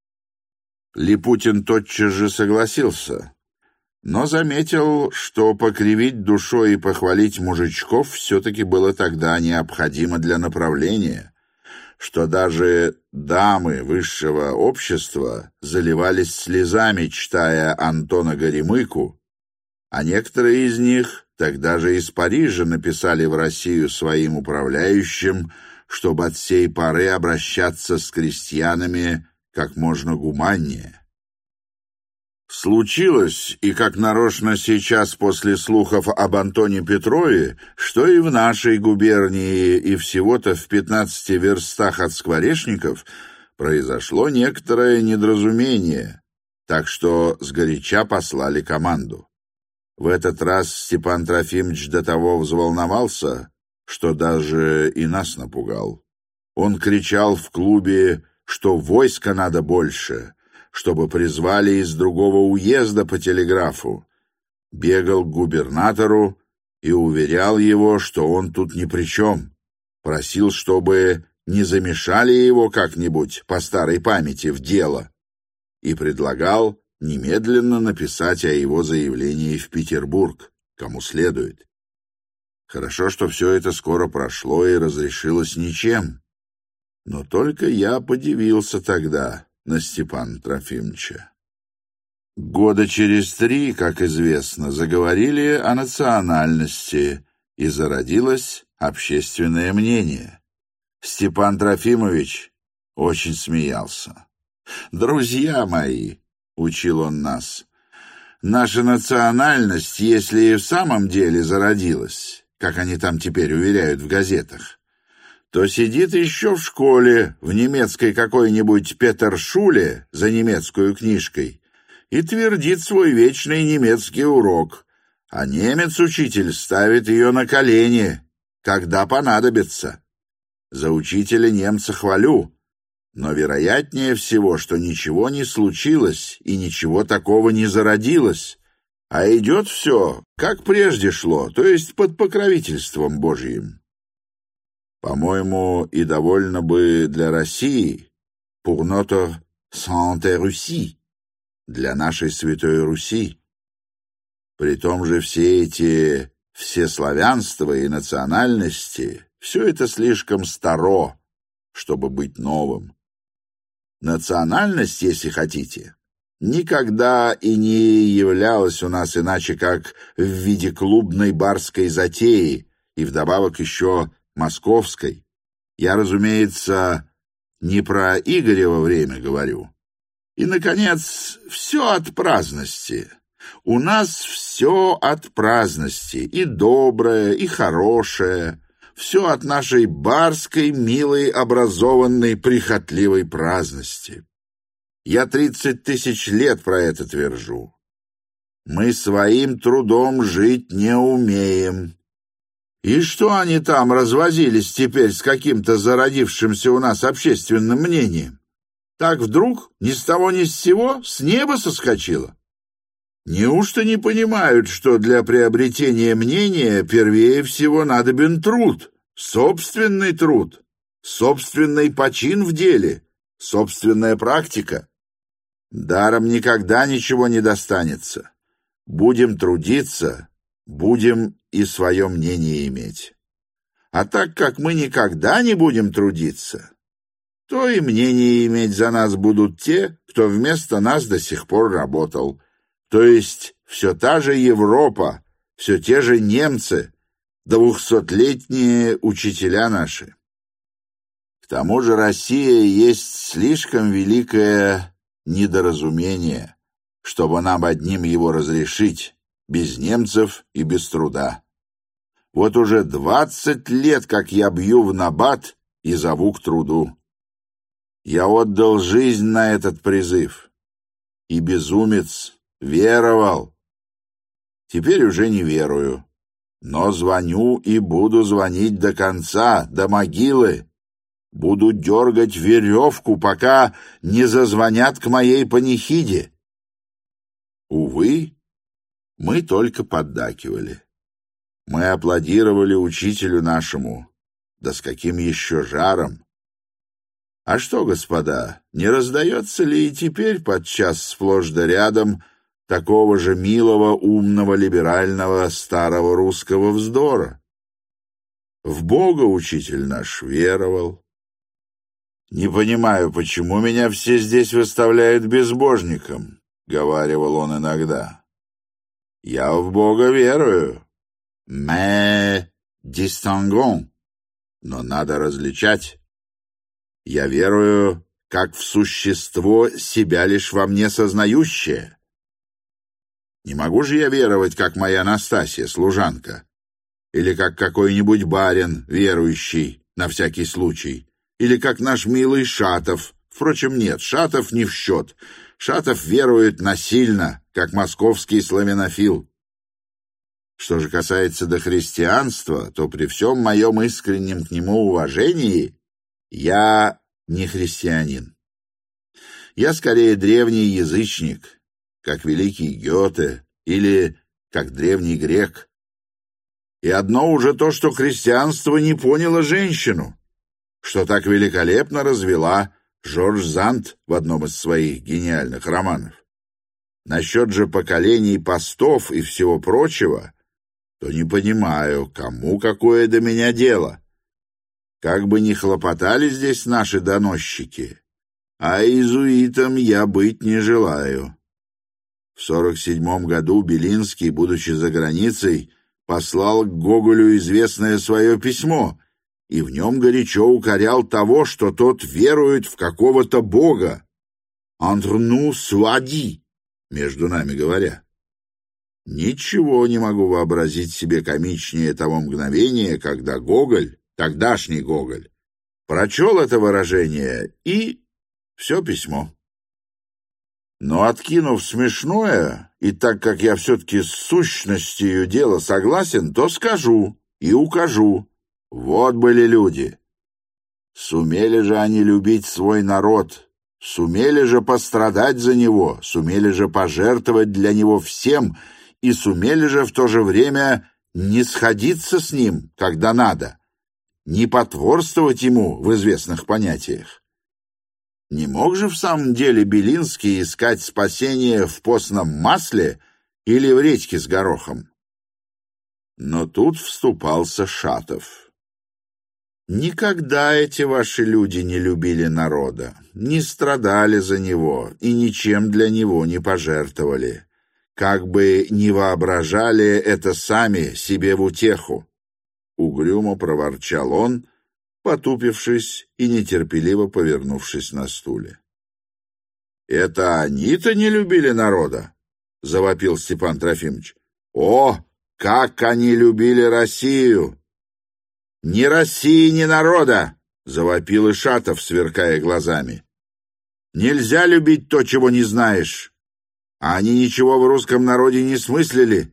Липутин тотчас же согласился, но заметил, что покривить душой и похвалить мужичков все-таки было тогда необходимо для направления, что даже дамы высшего общества заливались слезами, читая Антона Горемыку, а некоторые из них тогда же из Парижа написали в Россию своим управляющим, чтобы от сей поры обращаться с крестьянами как можно гуманнее. Случилось, и как нарочно сейчас после слухов об Антоне Петрове, что и в нашей губернии, и всего-то в пятнадцати верстах от Скворечников произошло некоторое недоразумение, так что сгоряча послали команду. В этот раз Степан Трофимович до того взволновался, что даже и нас напугал. Он кричал в клубе, что войска надо больше, чтобы призвали из другого уезда по телеграфу. Бегал к губернатору и уверял его, что он тут ни при чем. Просил, чтобы не замешали его как-нибудь по старой памяти в дело. И предлагал немедленно написать о его заявлении в Петербург, кому следует. Хорошо, что все это скоро прошло и разрешилось ничем. Но только я подивился тогда на Степана Трофимовича. Года через три, как известно, заговорили о национальности, и зародилось общественное мнение. Степан Трофимович очень смеялся. «Друзья мои», — учил он нас, — «наша национальность, если и в самом деле зародилась, как они там теперь уверяют в газетах, то сидит еще в школе в немецкой какой-нибудь Петершуле за немецкую книжкой и твердит свой вечный немецкий урок, а немец-учитель ставит ее на колени, когда понадобится. За учителя немца хвалю, но вероятнее всего, что ничего не случилось и ничего такого не зародилось, а идет все, как прежде шло, то есть под покровительством Божьим. По-моему, и довольно бы для России, pour notre Sainte Russie, для нашей Святой Руси. При том же все эти всеславянства и национальности, все это слишком старо, чтобы быть новым. Национальность, если хотите, никогда и не являлась у нас иначе, как в виде клубной барской затеи, и вдобавок еще московской. Я, разумеется, не про Игорево время говорю. И, наконец, все от праздности. У нас все от праздности, и доброе, и хорошее, все от нашей барской, милой, образованной, прихотливой праздности. Я тридцать тысяч лет про это твержу. Мы своим трудом жить не умеем. И что они там развозились теперь с каким-то зародившимся у нас общественным мнением? Так вдруг, ни с того ни с сего, с неба соскочило? Неужто не понимают, что для приобретения мнения первее всего надобен труд, собственный труд, собственный почин в деле, собственная практика? Даром никогда ничего не достанется. Будем трудиться, будем и свое мнение иметь. А так как мы никогда не будем трудиться, то и мнение иметь за нас будут те, кто вместо нас до сих пор работал. То есть все та же Европа, все те же немцы, двухсотлетние учителя наши. К тому же Россия есть слишком великое недоразумение, чтобы нам одним его разрешить, без немцев и без труда. Вот уже двадцать лет, как я бью в набат и зову к труду. Я отдал жизнь на этот призыв. И безумец веровал. Теперь уже не верую. Но звоню и буду звонить до конца, до могилы. Буду дергать веревку, пока не зазвонят к моей панихиде. Увы, мы только поддакивали. Мы аплодировали учителю нашему. Да с каким еще жаром! А что, господа, не раздается ли и теперь подчас сплошь да рядом такого же милого, умного, либерального, старого русского вздора? В Бога учитель наш веровал. «Не понимаю, почему меня все здесь выставляют безбожником», — говаривал он иногда. «Я в Бога верую. Mais distinguons. Но надо различать. Я верую, как в существо себя лишь во мне сознающее. Не могу же я веровать, как моя Настасья, служанка, или как какой-нибудь барин, верующий, на всякий случай, или как наш милый Шатов. Впрочем, нет, Шатов не в счет. Шатов верует насильно, как московский славянофил. Что же касается до христианства, то при всем моем искреннем к нему уважении я не христианин. Я скорее древний язычник, как великий Гёте или как древний грек. И одно уже то, что христианство не поняло женщину, что так великолепно развела Жорж Зант в одном из своих гениальных романов. Насчет же поколений постов и всего прочего, то не понимаю, кому какое до меня дело. Как бы ни хлопотали здесь наши доносчики, а иезуитом я быть не желаю. В сорок седьмом году Белинский, будучи за границей, послал к Гоголю известное свое письмо, и в нем горячо укорял того, что тот верует в какого-то бога. «Entre nous soit dit», между нами говоря. Ничего не могу вообразить себе комичнее того мгновения, когда Гоголь, тогдашний Гоголь, прочел это выражение и все письмо. Но, откинув смешное, и так как я все-таки с сущностью дела согласен, то скажу и укажу. Вот были люди. Сумели же они любить свой народ, сумели же пострадать за него, сумели же пожертвовать для него всем и сумели же в то же время не сходиться с ним, когда надо, не потворствовать ему в известных понятиях. Не мог же в самом деле Белинский искать спасение в постном масле или в редьке с горохом? Но тут вступался Шатов. Никогда эти ваши люди не любили народа, не страдали за него и ничем для него не пожертвовали, как бы не воображали это сами себе в утеху. Угрюмо проворчал он, потупившись и нетерпеливо повернувшись на стуле. — Это они-то не любили народа? — завопил Степан Трофимович. — О, как они любили Россию! — Ни России, ни народа! — завопил Ишатов, сверкая глазами. — Нельзя любить то, чего не знаешь. А они ничего в русском народе не смыслили.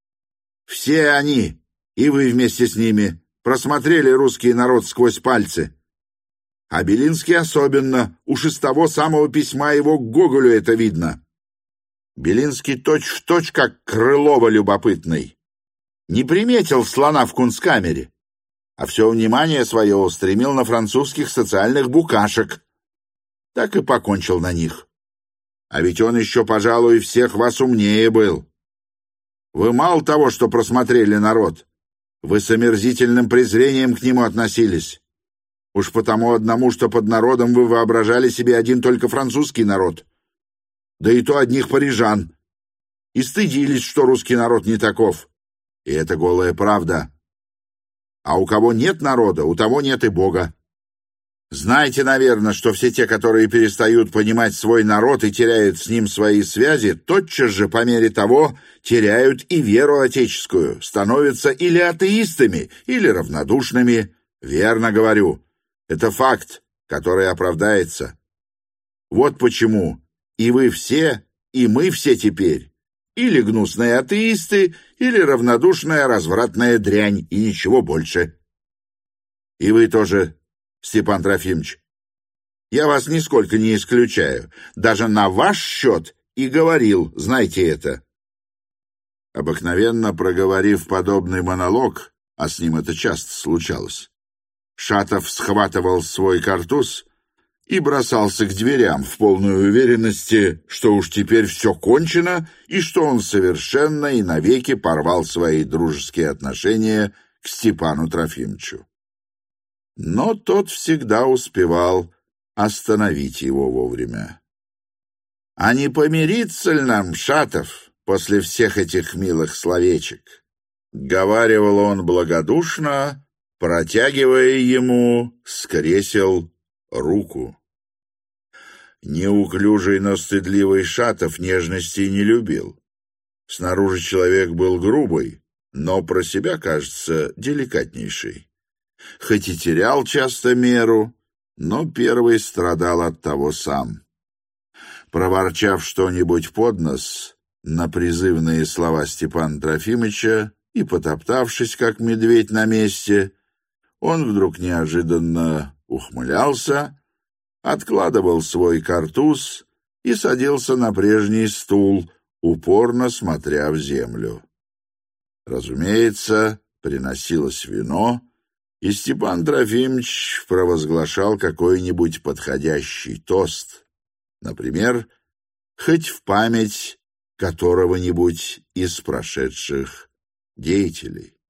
Все они, и вы вместе с ними, просмотрели русский народ сквозь пальцы. А Белинский особенно, уж из того самого письма его к Гоголю это видно. Белинский точь-в-точь, как Крылова любопытный. Не приметил слона в кунсткамере, а все внимание свое устремил на французских социальных букашек. Так и покончил на них. А ведь он еще, пожалуй, всех вас умнее был. Вы мало того, что просмотрели народ, вы с омерзительным презрением к нему относились. Уж потому одному, что под народом вы воображали себе один только французский народ. Да и то одних парижан. И стыдились, что русский народ не таков. И это голая правда. А у кого нет народа, у того нет и Бога. Знаете, наверное, что все те, которые перестают понимать свой народ и теряют с ним свои связи, тотчас же, по мере того, теряют и веру отеческую, становятся или атеистами, или равнодушными. Верно говорю. Это факт, который оправдается. Вот почему и вы все, и мы все теперь или гнусные атеисты, или равнодушная развратная дрянь, и ничего больше. И вы тоже, Степан Трофимович. Я вас нисколько не исключаю. Даже на ваш счет и говорил, знайте это. Обыкновенно проговорив подобный монолог, а с ним это часто случалось, Шатов схватывал свой картуз и бросался к дверям в полной уверенности, что уж теперь все кончено и что он совершенно и навеки порвал свои дружеские отношения к Степану Трофимовичу. Но тот всегда успевал остановить его вовремя. — А не помириться ли нам, Шатов, после всех этих милых словечек? — говаривал он благодушно, протягивая ему с кресел руку. Неуклюжий, но стыдливый Шатов нежности не любил. Снаружи человек был грубый, но про себя, кажется, деликатнейший. Хоть и терял часто меру, но первый страдал от того сам. Проворчав что-нибудь под нос на призывные слова Степана Трофимовича и потоптавшись, как медведь на месте, он вдруг неожиданно ухмылялся, откладывал свой картуз и садился на прежний стул, упорно смотря в землю. Разумеется, приносилось вино, и Степан Трофимович провозглашал какой-нибудь подходящий тост, например, хоть в память которого-нибудь из прошедших деятелей.